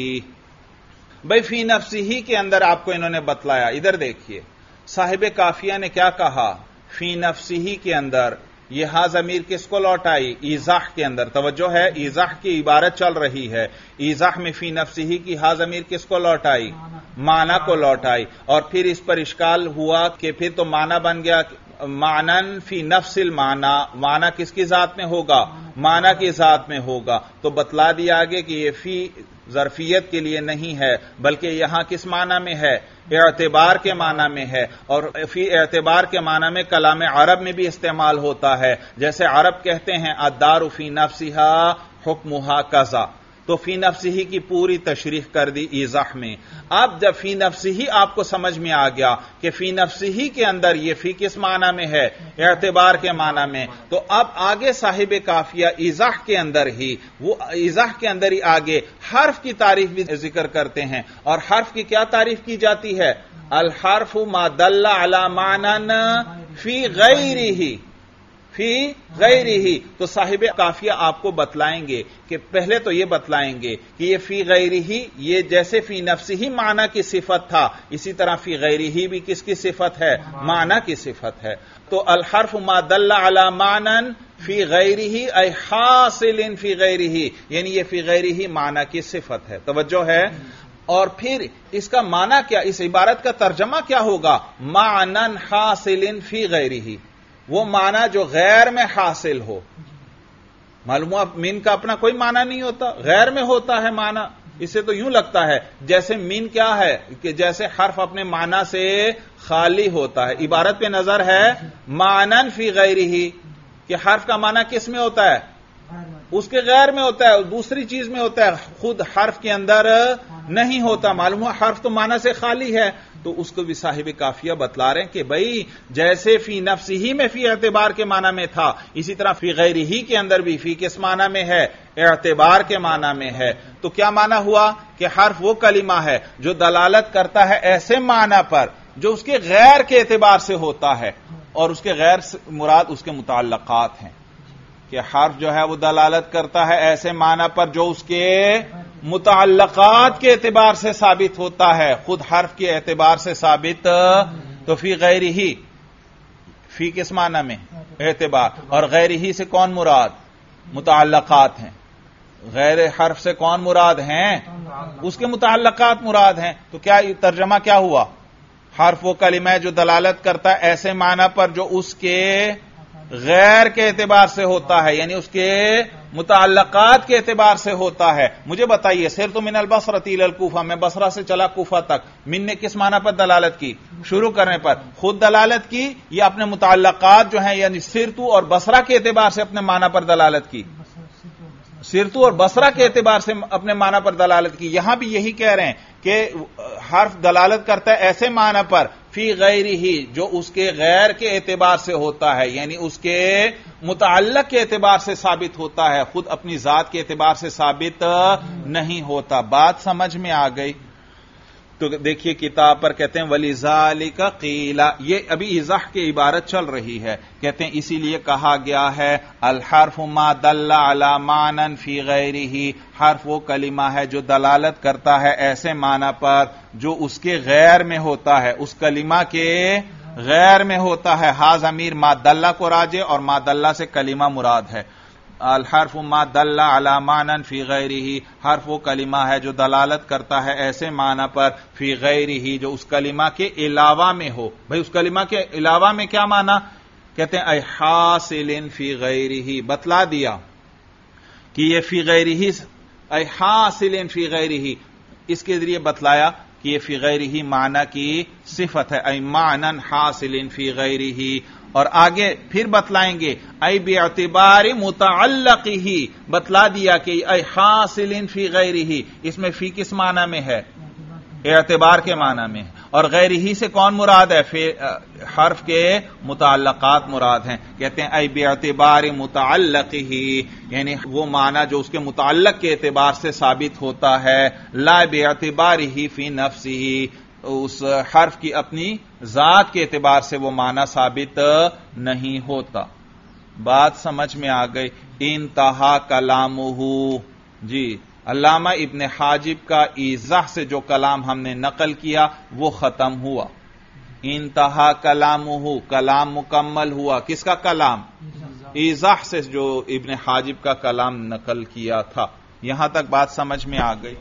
بھئی فی نفسہ کے اندر آپ کو انہوں نے بتلایا، ادھر دیکھیے صاحب قافیہ نے کیا کہا، فی نفسہ کے اندر یہ ہا ضمیر کس کو لوٹائی؟ ایضاح کے اندر، توجہ ہے ایضاح کی عبارت چل رہی ہے، ایضاح میں فی نفسہ کی ہا ضمیر کس کو لوٹائی؟ معنی کو لوٹائی، اور پھر اس پر اشکال ہوا کہ پھر تو معنی بن گیا معنی فی نفس المعنی، معنی کس کی ذات میں ہوگا؟ معنی کی ذات میں ہوگا، تو بتلا دیا آگے کہ یہ فی ظرفیت کے لیے نہیں ہے بلکہ یہاں کس معنی میں ہے؟ اعتبار کے معنی میں ہے، اور فی اعتبار کے معنی میں کلام عرب میں بھی استعمال ہوتا ہے، جیسے عرب کہتے ہیں الدار فی نفسہا حکمہا قضا، تو فی نفسہ کی پوری تشریح کر دی ایضاح میں. اب جب فی نفسہ آپ کو سمجھ میں آ گیا کہ فی نفسہ کے اندر یہ فی کس معنی میں ہے؟ اعتبار کے معنی میں. تو اب آگے صاحب قافیہ ایضاح کے اندر ہی آگے حرف کی تعریف بھی ذکر کرتے ہیں. اور حرف کی کیا تعریف کی جاتی ہے؟ الحرف ما دل علی معنی فی غیرہ. تو صاحب قافیہ آپ کو بتلائیں گے کہ پہلے تو یہ بتلائیں گے کہ یہ فی غیرہ، یہ جیسے فی نفسہ معنی کی صفت تھا، اسی طرح فی غیرہ بھی کس کی صفت ہے؟ معنی کی صفت ہے. تو الحرف ما دل علی معنی فی غیرہ ای حاصل فی غیرہ، یعنی یہ فی غیرہ معنی کی صفت ہے. توجہ ہے. اور پھر اس کا معنی کیا، اس عبارت کا ترجمہ کیا ہوگا؟ معنی حاصل فی غیرہ، وہ معنی جو غیر میں حاصل ہو. معلوم ہوا من کا اپنا کوئی معنی نہیں ہوتا، غیر میں ہوتا ہے معنی. اسے تو یوں لگتا ہے جیسے من کیا ہے کہ جیسے حرف اپنے معنی سے خالی ہوتا ہے. عبارت پہ نظر ہے معنی فی غیرہ کہ حرف کا معنی کس میں ہوتا ہے؟ اس کے غیر میں ہوتا ہے، دوسری چیز میں ہوتا ہے، خود حرف کے اندر نہیں ہوتا. معلوم ہوا حرف تو معنی سے خالی ہے. تو اس کو بھی صاحب قافیہ بتلا رہے ہیں کہ بھئی جیسے فی نفسہ میں فی اعتبار کے معنی میں تھا، اسی طرح فی غیرہ کے اندر بھی فی کس معنی میں ہے؟ اعتبار کے معنی میں ہے. تو کیا معنی ہوا کہ حرف وہ کلمہ ہے جو دلالت کرتا ہے ایسے معنی پر جو اس کے غیر کے اعتبار سے ہوتا ہے، اور اس کے غیر مراد اس کے متعلقات ہیں. کہ حرف جو ہے وہ دلالت کرتا ہے ایسے معنی پر جو اس کے متعلقات کے اعتبار سے ثابت ہوتا ہے، خود حرف کے اعتبار سے ثابت. تو فی غیرہ، فی کس معنی میں؟ اعتبار. اور غیرہ سے کون مراد؟ متعلقات ہیں. غیر حرف سے کون مراد ہیں؟ اس کے متعلقات مراد ہیں. تو کیا ترجمہ کیا ہوا؟ حرف وہ کلمہ ہے جو دلالت کرتا ہے ایسے معنی پر جو اس کے غیر کے اعتبار سے ہوتا ہے، یعنی اس کے متعلقات کے اعتبار سے ہوتا ہے. مجھے بتائیے سرت من البصرۃ الی الکوفہ، میں بصرہ سے چلا کوفہ تک، من نے کس معنی پر دلالت کی؟ شروع کرنے پر. خود دلالت کی یا اپنے متعلقات جو ہیں یعنی سرتو اور بصرہ کے اعتبار سے اپنے معنی پر دلالت کی؟ سرتو اور بصرہ کے اعتبار سے اپنے معنی پر دلالت کی. یہاں بھی یہی کہہ رہے ہیں کہ حرف دلالت کرتا ہے ایسے معنی پر فی غیرہ جو اس کے غیر کے اعتبار سے ہوتا ہے، یعنی اس کے متعلق کے اعتبار سے ثابت ہوتا ہے، خود اپنی ذات کے اعتبار سے ثابت نہیں ہوتا. بات سمجھ میں آ گئی؟ تو دیکھیے کتاب پر کہتے ہیں وَلِذَالِكَ قِيلَ، یہ ابھی ایضاح کی عبارت چل رہی ہے. کہتے ہیں اسی لیے کہا گیا ہے الحرف ما دل علی معنی فی غیرہ، حرف وہ کلمہ ہے جو دلالت کرتا ہے ایسے معنی پر جو اس کے غیر میں ہوتا ہے، اس کلمہ کے غیر میں ہوتا ہے. ہا ضمیر ما دلہ کو راجع، اور ما دلہ سے کلمہ مراد ہے. الحرف ما دل علی معنی فی غیرہ، حرف وہ کلمہ ہے جو دلالت کرتا ہے ایسے معنی پر فی غیرہ جو اس کلمہ کے علاوہ میں ہو. بھئی اس کلمہ کے علاوہ میں کیا معنی؟ کہتے ہیں ای حاصل فی غیرہ. بتلا دیا کہ یہ فی غیرہ، ای حاصل فی غیرہ، اس کے ذریعے بتلایا کہ یہ فی غیرہ معنی کی صفت ہے، ای معنی حاصل فی غیرہ. اور آگے پھر بتلائیں گے ای باعتبار متعلقہ، بتلا دیا کہ ای حاصل فی غیرہ، اس میں فی کس معنی میں ہے؟ اعتبار کے معنی میں. اور غیرہ سے کون مراد ہے؟ حرف کے متعلقات مراد ہیں. کہتے ہیں ای باعتبار متعلقہ، یعنی وہ معنی جو اس کے متعلق کے اعتبار سے ثابت ہوتا ہے، لا باعتبارہ فی نفسہ، اس حرف کی اپنی ذات کے اعتبار سے وہ معنی ثابت نہیں ہوتا. بات سمجھ میں آ گئی؟ انتہا کلامہ، جی علامہ ابن حاجب کا ایضاح سے جو کلام ہم نے نقل کیا وہ ختم ہوا. انتہا کلامہ، کلام مکمل ہوا. کس کا کلام؟ ایضاح سے جو ابن حاجب کا کلام نقل کیا تھا. یہاں تک بات سمجھ میں آ گئی؟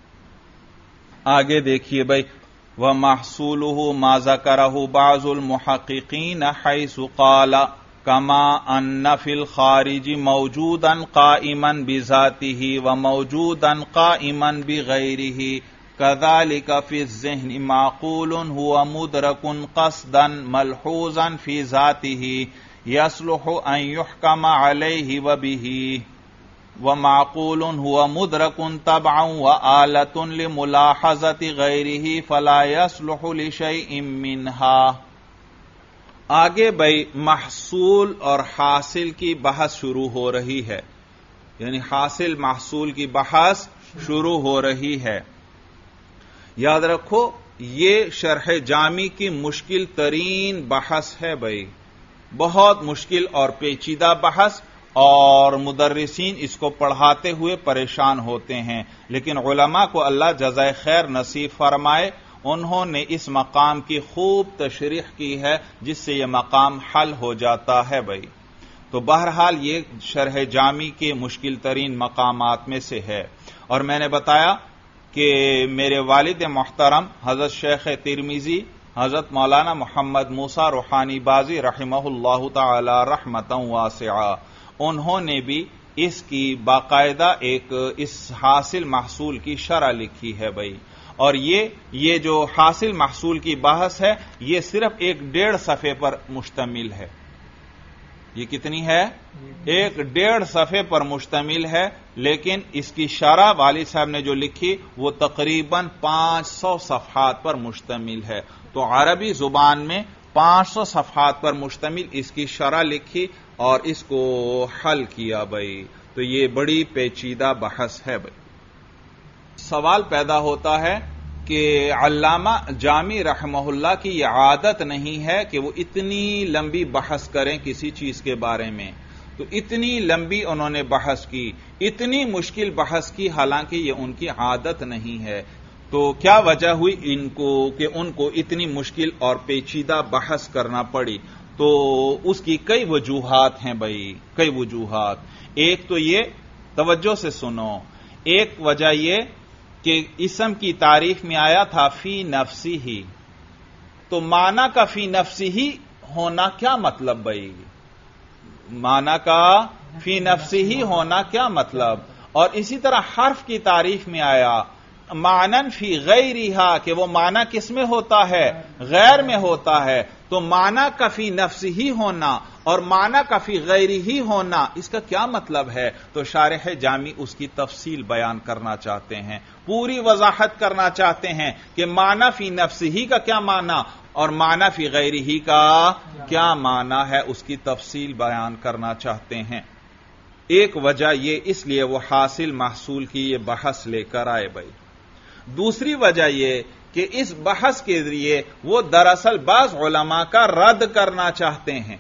آگے دیکھیے بھائی، وَمَحْصُولُهُ مَا ذَكَرَهُ بَعْضُ الْمُحَقِّقِينَ حَيْثُ قَالَ كَمَا أَنَّ فِي الْخَارِجِ مَوْجُودًا قَائِمًا بِذَاتِهِ وَمَوْجُودًا قَائِمًا بِغَيْرِهِ كَذَلِكَ فِي الذِّهْنِ مَعْقُولٌ هُوَ مُدْرَكٌ قَصْدًا مَلْحُوظًا فِي ذَاتِهِ يَصْلُحُ أَن يُحْكَمَ عَلَيْهِ وَبِهِ. ومعقول هو مدرك طبعا وآلة لملاحظة غيره فلا يصلح لشيء منها۔ آگے بھائی محصول اور حاصل کی بحث شروع ہو رہی ہے، یعنی حاصل محصول کی بحث شروع ہو رہی ہے۔ یاد رکھو یہ شرح جامی کی مشکل ترین بحث ہے بھائی، بہت مشکل اور پیچیدہ بحث، اور مدرسین اس کو پڑھاتے ہوئے پریشان ہوتے ہیں، لیکن علماء کو اللہ جزائے خیر نصیب فرمائے، انہوں نے اس مقام کی خوب تشریح کی ہے جس سے یہ مقام حل ہو جاتا ہے بھائی۔ تو بہرحال یہ شرح جامی کے مشکل ترین مقامات میں سے ہے، اور میں نے بتایا کہ میرے والد محترم حضرت شیخ ترمذی حضرت مولانا محمد موسیٰ روحانی بازی رحمہ اللہ تعالی رحمتا واسعہ، انہوں نے بھی اس کی باقاعدہ ایک اس حاصل محصول کی شرح لکھی ہے بھائی، اور یہ جو حاصل محصول کی بحث ہے یہ صرف 1.5 صفحے پر مشتمل ہے۔ یہ کتنی ہے؟ 1.5 صفحے پر مشتمل ہے، لیکن اس کی شرح والد صاحب نے جو لکھی وہ تقریباً 500 صفحات پر مشتمل ہے۔ تو عربی زبان میں 500 صفحات پر مشتمل اس کی شرح لکھی اور اس کو حل کیا بھائی۔ تو یہ بڑی پیچیدہ بحث ہے بھائی۔ سوال پیدا ہوتا ہے کہ علامہ جامی رحمہ اللہ کی یہ عادت نہیں ہے کہ وہ اتنی لمبی بحث کریں کسی چیز کے بارے میں، تو اتنی لمبی انہوں نے بحث کی، اتنی مشکل بحث کی، حالانکہ یہ ان کی عادت نہیں ہے۔ تو کیا وجہ ہوئی ان کو اتنی مشکل اور پیچیدہ بحث کرنا پڑی؟ تو اس کی کئی وجوہات ہیں بھائی، کئی وجوہات۔ ایک تو یہ، توجہ سے سنو، ایک وجہ یہ کہ اسم کی تعریف میں آیا تھا فی نفسی ہی، تو معنی کا فی نفسی ہی ہونا کیا مطلب بھائی؟ معنی کا فی نفسی ہی ہونا کیا مطلب؟ اور اسی طرح حرف کی تعریف میں آیا معنن فی غیرہا، کہ وہ معنی کس میں ہوتا ہے؟ غیر میں ہوتا ہے۔ تو معنی کا فی نفسی ہی ہونا اور معنی کا فی غیری ہی ہونا، اس کا کیا مطلب ہے؟ تو شارح جامی اس کی تفصیل بیان کرنا چاہتے ہیں، پوری وضاحت کرنا چاہتے ہیں کہ معنی فی نفسی ہی کا کیا معنی اور معنی فی غیری ہی کا کیا معنی ہے، اس کی تفصیل بیان کرنا چاہتے ہیں۔ ایک وجہ یہ، اس لیے وہ حاصل محصول کی یہ بحث لے کر آئے بھائی۔ دوسری وجہ یہ کہ اس بحث کے ذریعے وہ دراصل بعض علماء کا رد کرنا چاہتے ہیں۔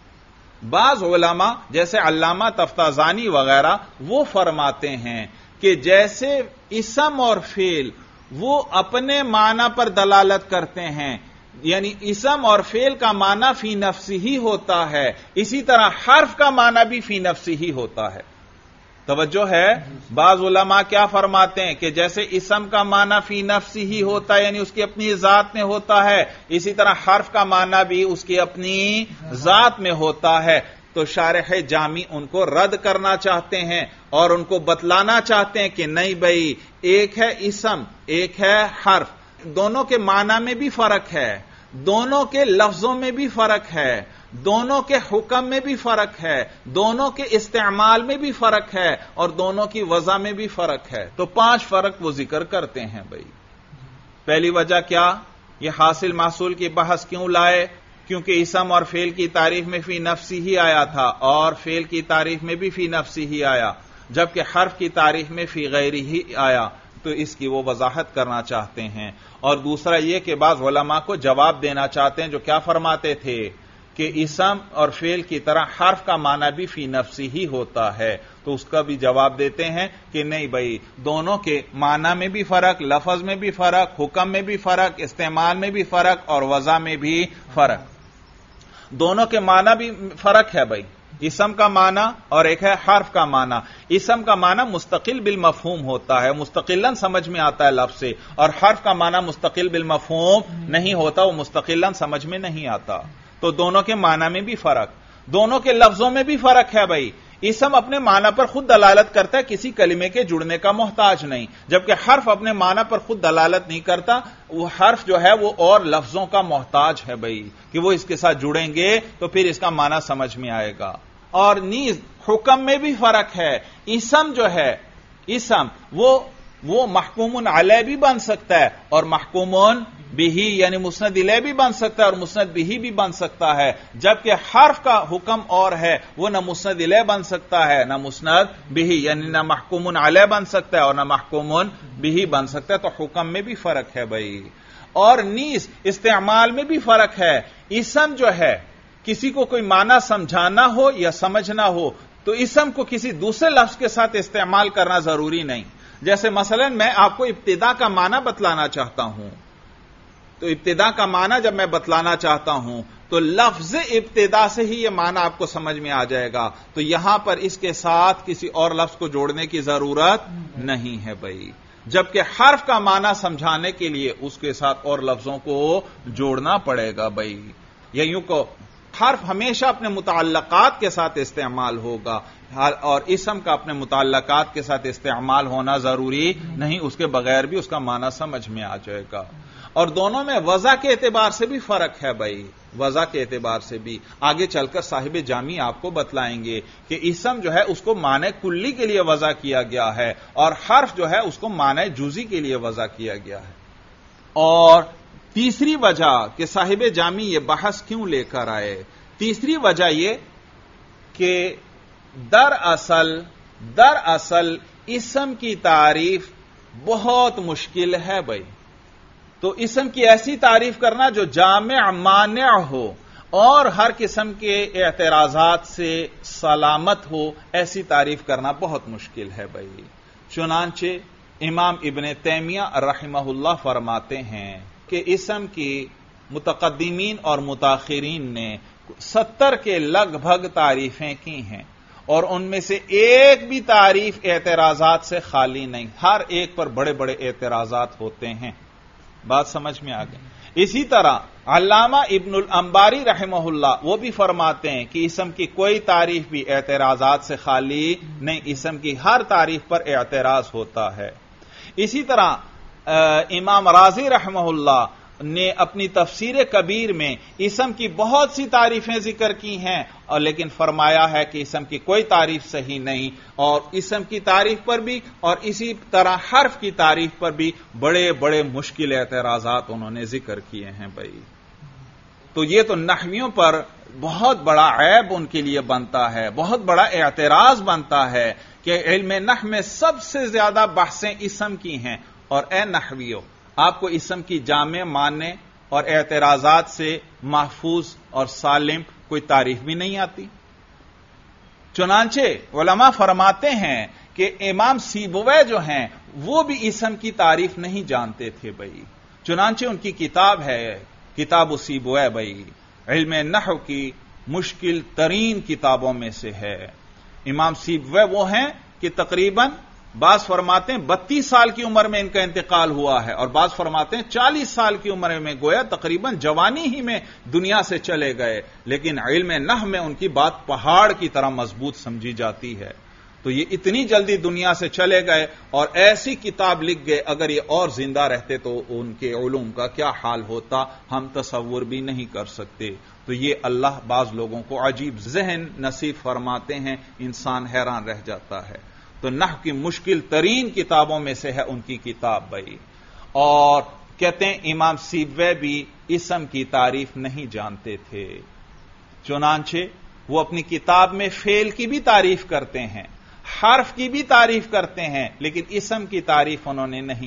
بعض علماء جیسے علامہ تفتازانی وغیرہ وہ فرماتے ہیں کہ جیسے اسم اور فعل وہ اپنے معنی پر دلالت کرتے ہیں، یعنی اسم اور فعل کا معنی فی نفسی ہی ہوتا ہے، اسی طرح حرف کا معنی بھی فی نفسی ہی ہوتا ہے۔ توجہ ہے، بعض علماء کیا فرماتے ہیں کہ جیسے اسم کا معنی فی نفسی ہی ہوتا ہے، یعنی اس کی اپنی ذات میں ہوتا ہے، اسی طرح حرف کا معنی بھی اس کی اپنی ذات میں ہوتا ہے۔ تو شارح جامی ان کو رد کرنا چاہتے ہیں اور ان کو بتلانا چاہتے ہیں کہ نہیں بھائی، ایک ہے اسم، ایک ہے حرف، دونوں کے معنی میں بھی فرق ہے، دونوں کے لفظوں میں بھی فرق ہے، دونوں کے حکم میں بھی فرق ہے، دونوں کے استعمال میں بھی فرق ہے، اور دونوں کی وضع میں بھی فرق ہے۔ تو 5 فرق وہ ذکر کرتے ہیں بھائی۔ پہلی وجہ کیا؟ یہ حاصل محصول کی بحث کیوں لائے؟ کیونکہ اسم اور فعل کی تعریف میں فی نفسی ہی آیا تھا، اور فعل کی تعریف میں بھی فی نفسی ہی آیا، جبکہ حرف کی تعریف میں فی غیری ہی آیا۔ تو اس کی وہ وضاحت کرنا چاہتے ہیں۔ اور دوسرا یہ کہ بعض علماء کو جواب دینا چاہتے ہیں جو کیا فرماتے تھے کہ اسم اور فعل کی طرح حرف کا معنی بھی فی نفسی ہی ہوتا ہے، تو اس کا بھی جواب دیتے ہیں کہ نہیں بھائی، دونوں کے معنی میں بھی فرق، لفظ میں بھی فرق، حکم میں بھی فرق، استعمال میں بھی فرق، اور وضع میں بھی فرق، دونوں کے معنی بھی فرق ہے بھائی۔ اسم کا معنی اور ایک ہے حرف کا معنی۔ اسم کا معنی مستقل بالمفہوم ہوتا ہے، مستقلاً سمجھ میں آتا ہے لفظ سے، اور حرف کا معنی مستقل بالمفہوم نہیں ہوتا، وہ مستقلاً سمجھ میں نہیں آتا۔ تو دونوں کے معنی میں بھی فرق، دونوں کے لفظوں میں بھی فرق ہے بھائی۔ اسم اپنے معنی پر خود دلالت کرتا ہے، کسی کلمے کے جڑنے کا محتاج نہیں، جبکہ حرف اپنے معنی پر خود دلالت نہیں کرتا، وہ حرف جو ہے وہ اور لفظوں کا محتاج ہے بھائی، کہ وہ اس کے ساتھ جڑیں گے تو پھر اس کا معنی سمجھ میں آئے گا۔ اور نیز हुक्म में भी फर्क है। इसम जो है, इसम वो महकूमुन अलैह भी बन सकता है और महकूमुन बिही यानी मुस्नद इलैह भी बन सकता है और मुस्नद बिही भी बन सकता है, जबकि हर्फ का हुक्म और है, वो न मुस्नद इलैह बन सकता है न मुस्नद बिही, यानी न महकूमुन अलैह बन सकता है और न महकूमुन बिही बन सकता है। तो हुक्म में भी फर्क है भाई। और नीस इस्तेमाल में भी फर्क है। इसम जो है, किसी को कोई माना समझाना हो या समझना हो तो इसम को किसी दूसरे लफ्ज के साथ इस्तेमाल करना जरूरी नहीं। जैसे मसलन मैं आपको इब्तिदा का माना बतलाना चाहता हूं, तो इब्तिदा का माना जब मैं बतलाना चाहता हूं तो लफ्ज इब्तिदा से ही यह माना आपको समझ में आ जाएगा। तो यहां पर इसके साथ किसी और लफ्ज को जोड़ने की जरूरत नहीं है भाई, जबकि हर्फ का माना समझाने के लिए उसके साथ और लफ्जों को जोड़ना पड़ेगा भाई। या यूं को हर्फ हमेशा अपने मुतअल्लिकात के साथ इस्तेमाल होगा और इसम का अपने मुतअल्लिकात के साथ इस्तेमाल होना जरूरी नहीं, उसके बगैर भी उसका माना समझ में आ जाएगा। और दोनों में वज़ा के एतबार से भी फर्क है भाई, वज़ा के एतबार से भी। आगे चलकर साहिब जामी आपको बतलाएंगे कि इसम जो है उसको माने कुल्ली के लिए वज़ा किया गया है और हर्फ जो है उसको माने जुज़ी के लिए वज़ा किया गया है। और तीसरी वजह कि साहिब जामी ये बहस क्यों लेकर आए, तीसरी वजह ये कि दरअसल इसम की तारीफ बहुत मुश्किल है भाई। तो इसम की ऐसी तारीफ करना जो जामे' माने' हो और हर किस्म के एतराजात से सलामत हो, ऐसी तारीफ करना बहुत मुश्किल है भाई। चुनांचे इमाम इब्न तैमिया रहमहुल्लाह फरमाते हैं कि इसम की मुतकद्दिमीन और मुताखिरीन ने 70 के लगभग तारीफें की हैं और उनमें से एक भी तारीफ एतराजात से खाली नहीं, हर एक पर बड़े बड़े एतराजात होते हैं। बात समझ में आ गई। इसी तरह अल्लामा इब्नुल अंबारी रहमहुल्लाह वो भी फरमाते हैं कि इसम की कोई तारीफ भी एतराजात से खाली नहीं, इसम की हर तारीफ पर एतराज होता है। इसी तरह इमाम राजी रहमहुल्लाह ने अपनी तफसीर कबीर में इसम की बहुत सी तारीफें जिक्र की हैं और लेकिन फरमाया है कि इसम की कोई तारीफ सही नहीं, और इसम की तारीफ पर भी और इसी तरह हर्फ की तारीफ पर भी बड़े बड़े मुश्किल एतराजात उन्होंने जिक्र किए हैं भाई। तो ये तो नहवियों पर बहुत बड़ा ऐब उनके लिए बनता है, बहुत बड़ा एतराज बनता है कि इल्म नहव में सबसे ज्यादा बहसें इसम की हैं और ए नहवियों, आपको इसम की जामे' मानने और एतराजात से महफूज और सालिम कोई तारीफ भी नहीं आती। चुनांचे उलमा फरमाते हैं कि इमाम सीबोवै जो हैं वो भी इसम की तारीफ नहीं जानते थे भाई। चुनांचे उनकी किताब है किताब सीबोवै भाई, इल्म नहव की मुश्किल तरीन किताबों में से है। इमाम सीबोवै वो हैं कि तकरीबन बाज फरमाते हैं 32 साल की उम्र में इनका इंतकाल हुआ है और बाज फरमाते हैं 40 साल की उम्र में, गोया तकरीबन जवानी ही में दुनिया से चले गए, लेकिन इल्म नहव में उनकी बात पहाड़ की तरह मजबूत समझी जाती है। तो ये इतनी जल्दी दुनिया से चले गए और ऐसी किताब लिख गए, अगर ये और जिंदा रहते तो उनके उलूम का क्या हाल होता हम तसव्वुर भी नहीं कर सकते। तो ये अल्लाह बाज लोगों को अजीब ज़हन नसीब फरमाते हैं, इंसान हैरान रह जाता है। तो नहव की मुश्किल तरीन किताबों में से है उनकी किताब भाई। और कहते हैं इमाम सीबवे भी इसम की तारीफ नहीं जानते थे, चुनांचे वो अपनी किताब में फेल की भी तारीफ करते हैं, हर्फ की भी तारीफ करते हैं, लेकिन इसम की तारीफ उन्होंने नहीं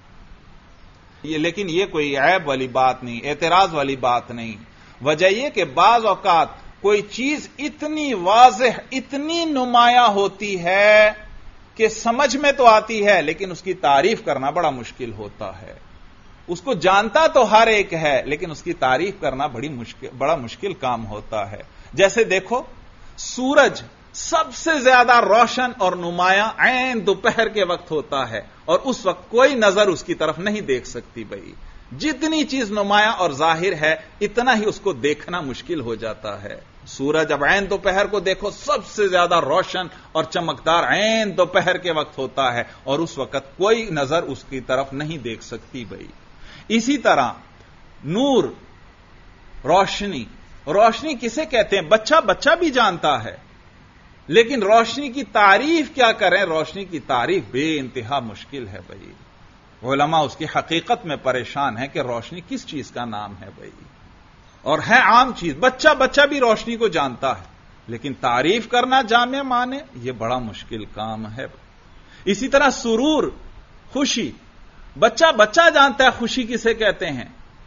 की। लेकिन ये कोई ऐब वाली बात नहीं, एतराज वाली बात नहीं। वजह यह कि बाज औकात कोई चीज इतनी वाज़ेह, इतनी नुमाया होती है कि समझ में तो आती है लेकिन उसकी तारीफ करना बड़ा मुश्किल होता है। उसको जानता तो हर एक है लेकिन उसकी तारीफ करना बड़ा मुश्किल काम होता है। जैसे देखो, सूरज सबसे ज्यादा रोशन और नुमाया ऐन दोपहर के वक्त होता है और उस वक्त कोई नजर उसकी तरफ नहीं देख सकती भाई। जितनी चीज नुमाया और जाहिर है इतना ही उसको देखना मुश्किल हो जाता है। सूरज अब ऐन दोपहर को देखो, सबसे ज्यादा रोशन और चमकदार ऐन दोपहर के वक्त होता है और उस वक्त कोई नजर उसकी तरफ नहीं देख सकती भाई। इसी तरह नूर, रोशनी, रोशनी किसे कहते हैं बच्चा भी जानता है, لیکن روشنی کی تعریف کیا کریں؟ روشنی کی تعریف بے انتہا مشکل ہے بھائی. علماء اس کی حقیقت میں پریشان ہے کہ روشنی کس چیز کا نام ہے بھائی. اور ہے عام چیز، بچہ بھی روشنی کو جانتا ہے، لیکن تعریف کرنا جامع معنی یہ بڑا مشکل کام ہے. اسی طرح سرور، خوشی، بچہ جانتا ہے خوشی کسے کہتے ہیں،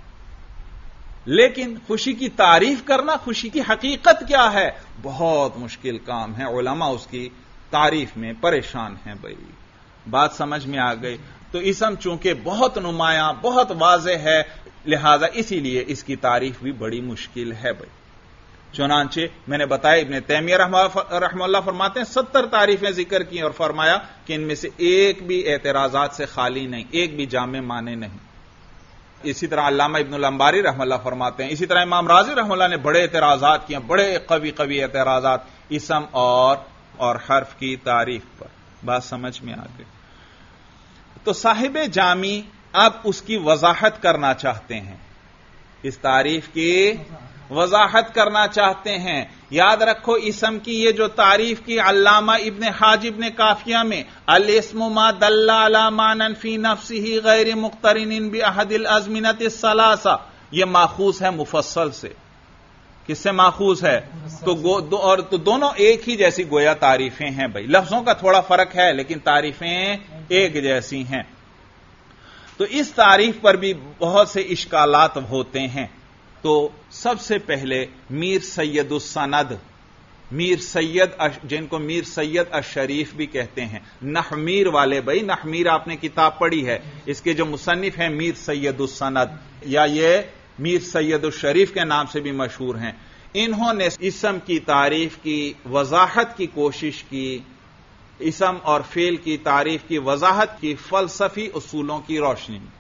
لیکن خوشی کی تعریف کرنا، خوشی کی حقیقت کیا ہے، بہت مشکل کام ہے. علماء اس کی تعریف میں پریشان ہیں بھائی. بات سمجھ میں آ گئی؟ تو اسم چونکہ بہت نمایاں، بہت واضح ہے، لہذا اسی لیے اس کی تعریف بھی بڑی مشکل ہے بھائی. چنانچہ میں نے بتایا ابن تیمیہ رحمہ اللہ فرماتے ہیں 70 تعریفیں ذکر کی اور فرمایا کہ ان میں سے ایک بھی اعتراضات سے خالی نہیں، ایک بھی جامع معنی نہیں. اسی طرح علامہ ابن الانباری رحمہ اللہ فرماتے ہیں، اسی طرح امام رازی رحمہ اللہ نے بڑے اعتراضات کیے، بڑے قوی اعتراضات اسم اور حرف کی تعریف پر. بات سمجھ میں آ گئی؟ تو صاحب جامی اب اس کی وضاحت کرنا چاہتے ہیں، اس تعریف کی وضاحت کرنا چاہتے ہیں. یاد رکھو اسم کی یہ جو تعریف کی علامہ ابن حاجب نے کافیہ میں الاسم ما دل علی معنی فی نفسہ غیر مقترن باحد الازمنۃ الثلاثہ، یہ ماخوذ ہے مفصل سے. کس سے ماخوذ ہے؟ تو دونوں ایک ہی جیسی گویا تعریفیں ہیں بھائی. لفظوں کا تھوڑا فرق ہے لیکن تعریفیں ایک جیسی ہیں. تو اس تعریف پر بھی بہت سے اشکالات ہوتے ہیں. تو سب سے پہلے میر سید السند، میر سید جن کو میر سید الشریف بھی کہتے ہیں، نحمیر والے بھائی. نحمیر آپ نے کتاب پڑھی ہے، اس کے جو مصنف ہیں میر سید السند یا یہ میر سید الشریف کے نام سے بھی مشہور ہیں. انہوں نے اسم کی تعریف کی وضاحت کی کوشش کی، اسم اور فعل کی تعریف کی وضاحت کی فلسفی اصولوں کی روشنی میں،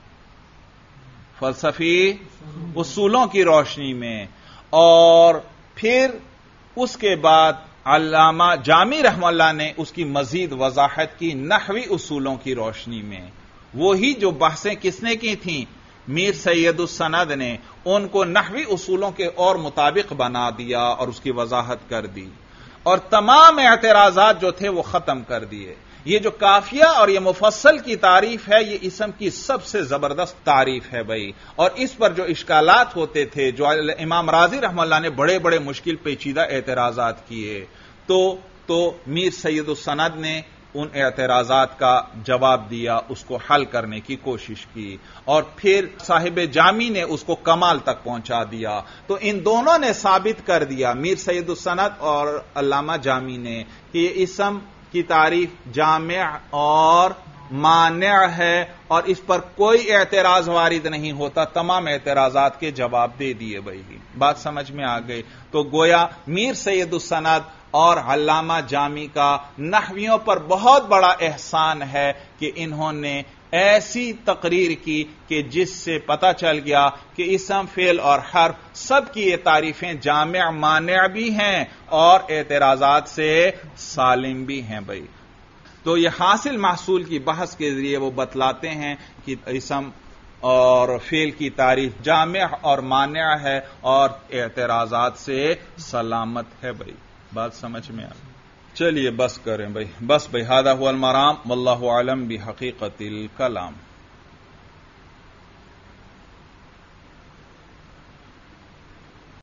فلسفی اصولوں کی روشنی میں. اور پھر اس کے بعد علامہ جامی رحمہ اللہ نے اس کی مزید وضاحت کی نحوی اصولوں کی روشنی میں. وہی جو بحثیں کس نے کی تھیں؟ میر سید السند نے. ان کو نحوی اصولوں کے اور مطابق بنا دیا اور اس کی وضاحت کر دی، اور تمام اعتراضات جو تھے وہ ختم کر دیے. یہ جو کافیہ اور یہ مفصل کی تعریف ہے، یہ اسم کی سب سے زبردست تعریف ہے بھائی. اور اس پر جو اشکالات ہوتے تھے، جو امام رازی رحمہ اللہ نے بڑے بڑے مشکل پیچیدہ اعتراضات کیے، تو میر سید السند نے ان اعتراضات کا جواب دیا، اس کو حل کرنے کی کوشش کی، اور پھر صاحب جامی نے اس کو کمال تک پہنچا دیا. تو ان دونوں نے ثابت کر دیا، میر سید السند اور علامہ جامی نے، کہ یہ اسم کی تعریف جامع اور مانع ہے اور اس پر کوئی اعتراض وارد نہیں ہوتا. تمام اعتراضات کے جواب دے دیے بھائی. بات سمجھ میں آ گئی؟ تو گویا میر سید السند اور علامہ جامی کا نحویوں پر بہت بڑا احسان ہے کہ انہوں نے ایسی تقریر کی کہ جس سے پتہ چل گیا کہ اسم، فعل اور حرف سب کی یہ تعریفیں جامع مانع بھی ہیں اور اعتراضات سے سالم بھی ہیں بھائی. تو یہ حاصل محصول کی بحث کے ذریعے وہ بتلاتے ہیں کہ اسم اور فعل کی تعریف جامع اور مانع ہے اور اعتراضات سے سلامت ہے بھائی. بات سمجھ میں آ گئی؟ چلیے بس کریں بھائی، بس بھائی. ھذا ھو المرام واللہ اعلم بحقیقت الکلام.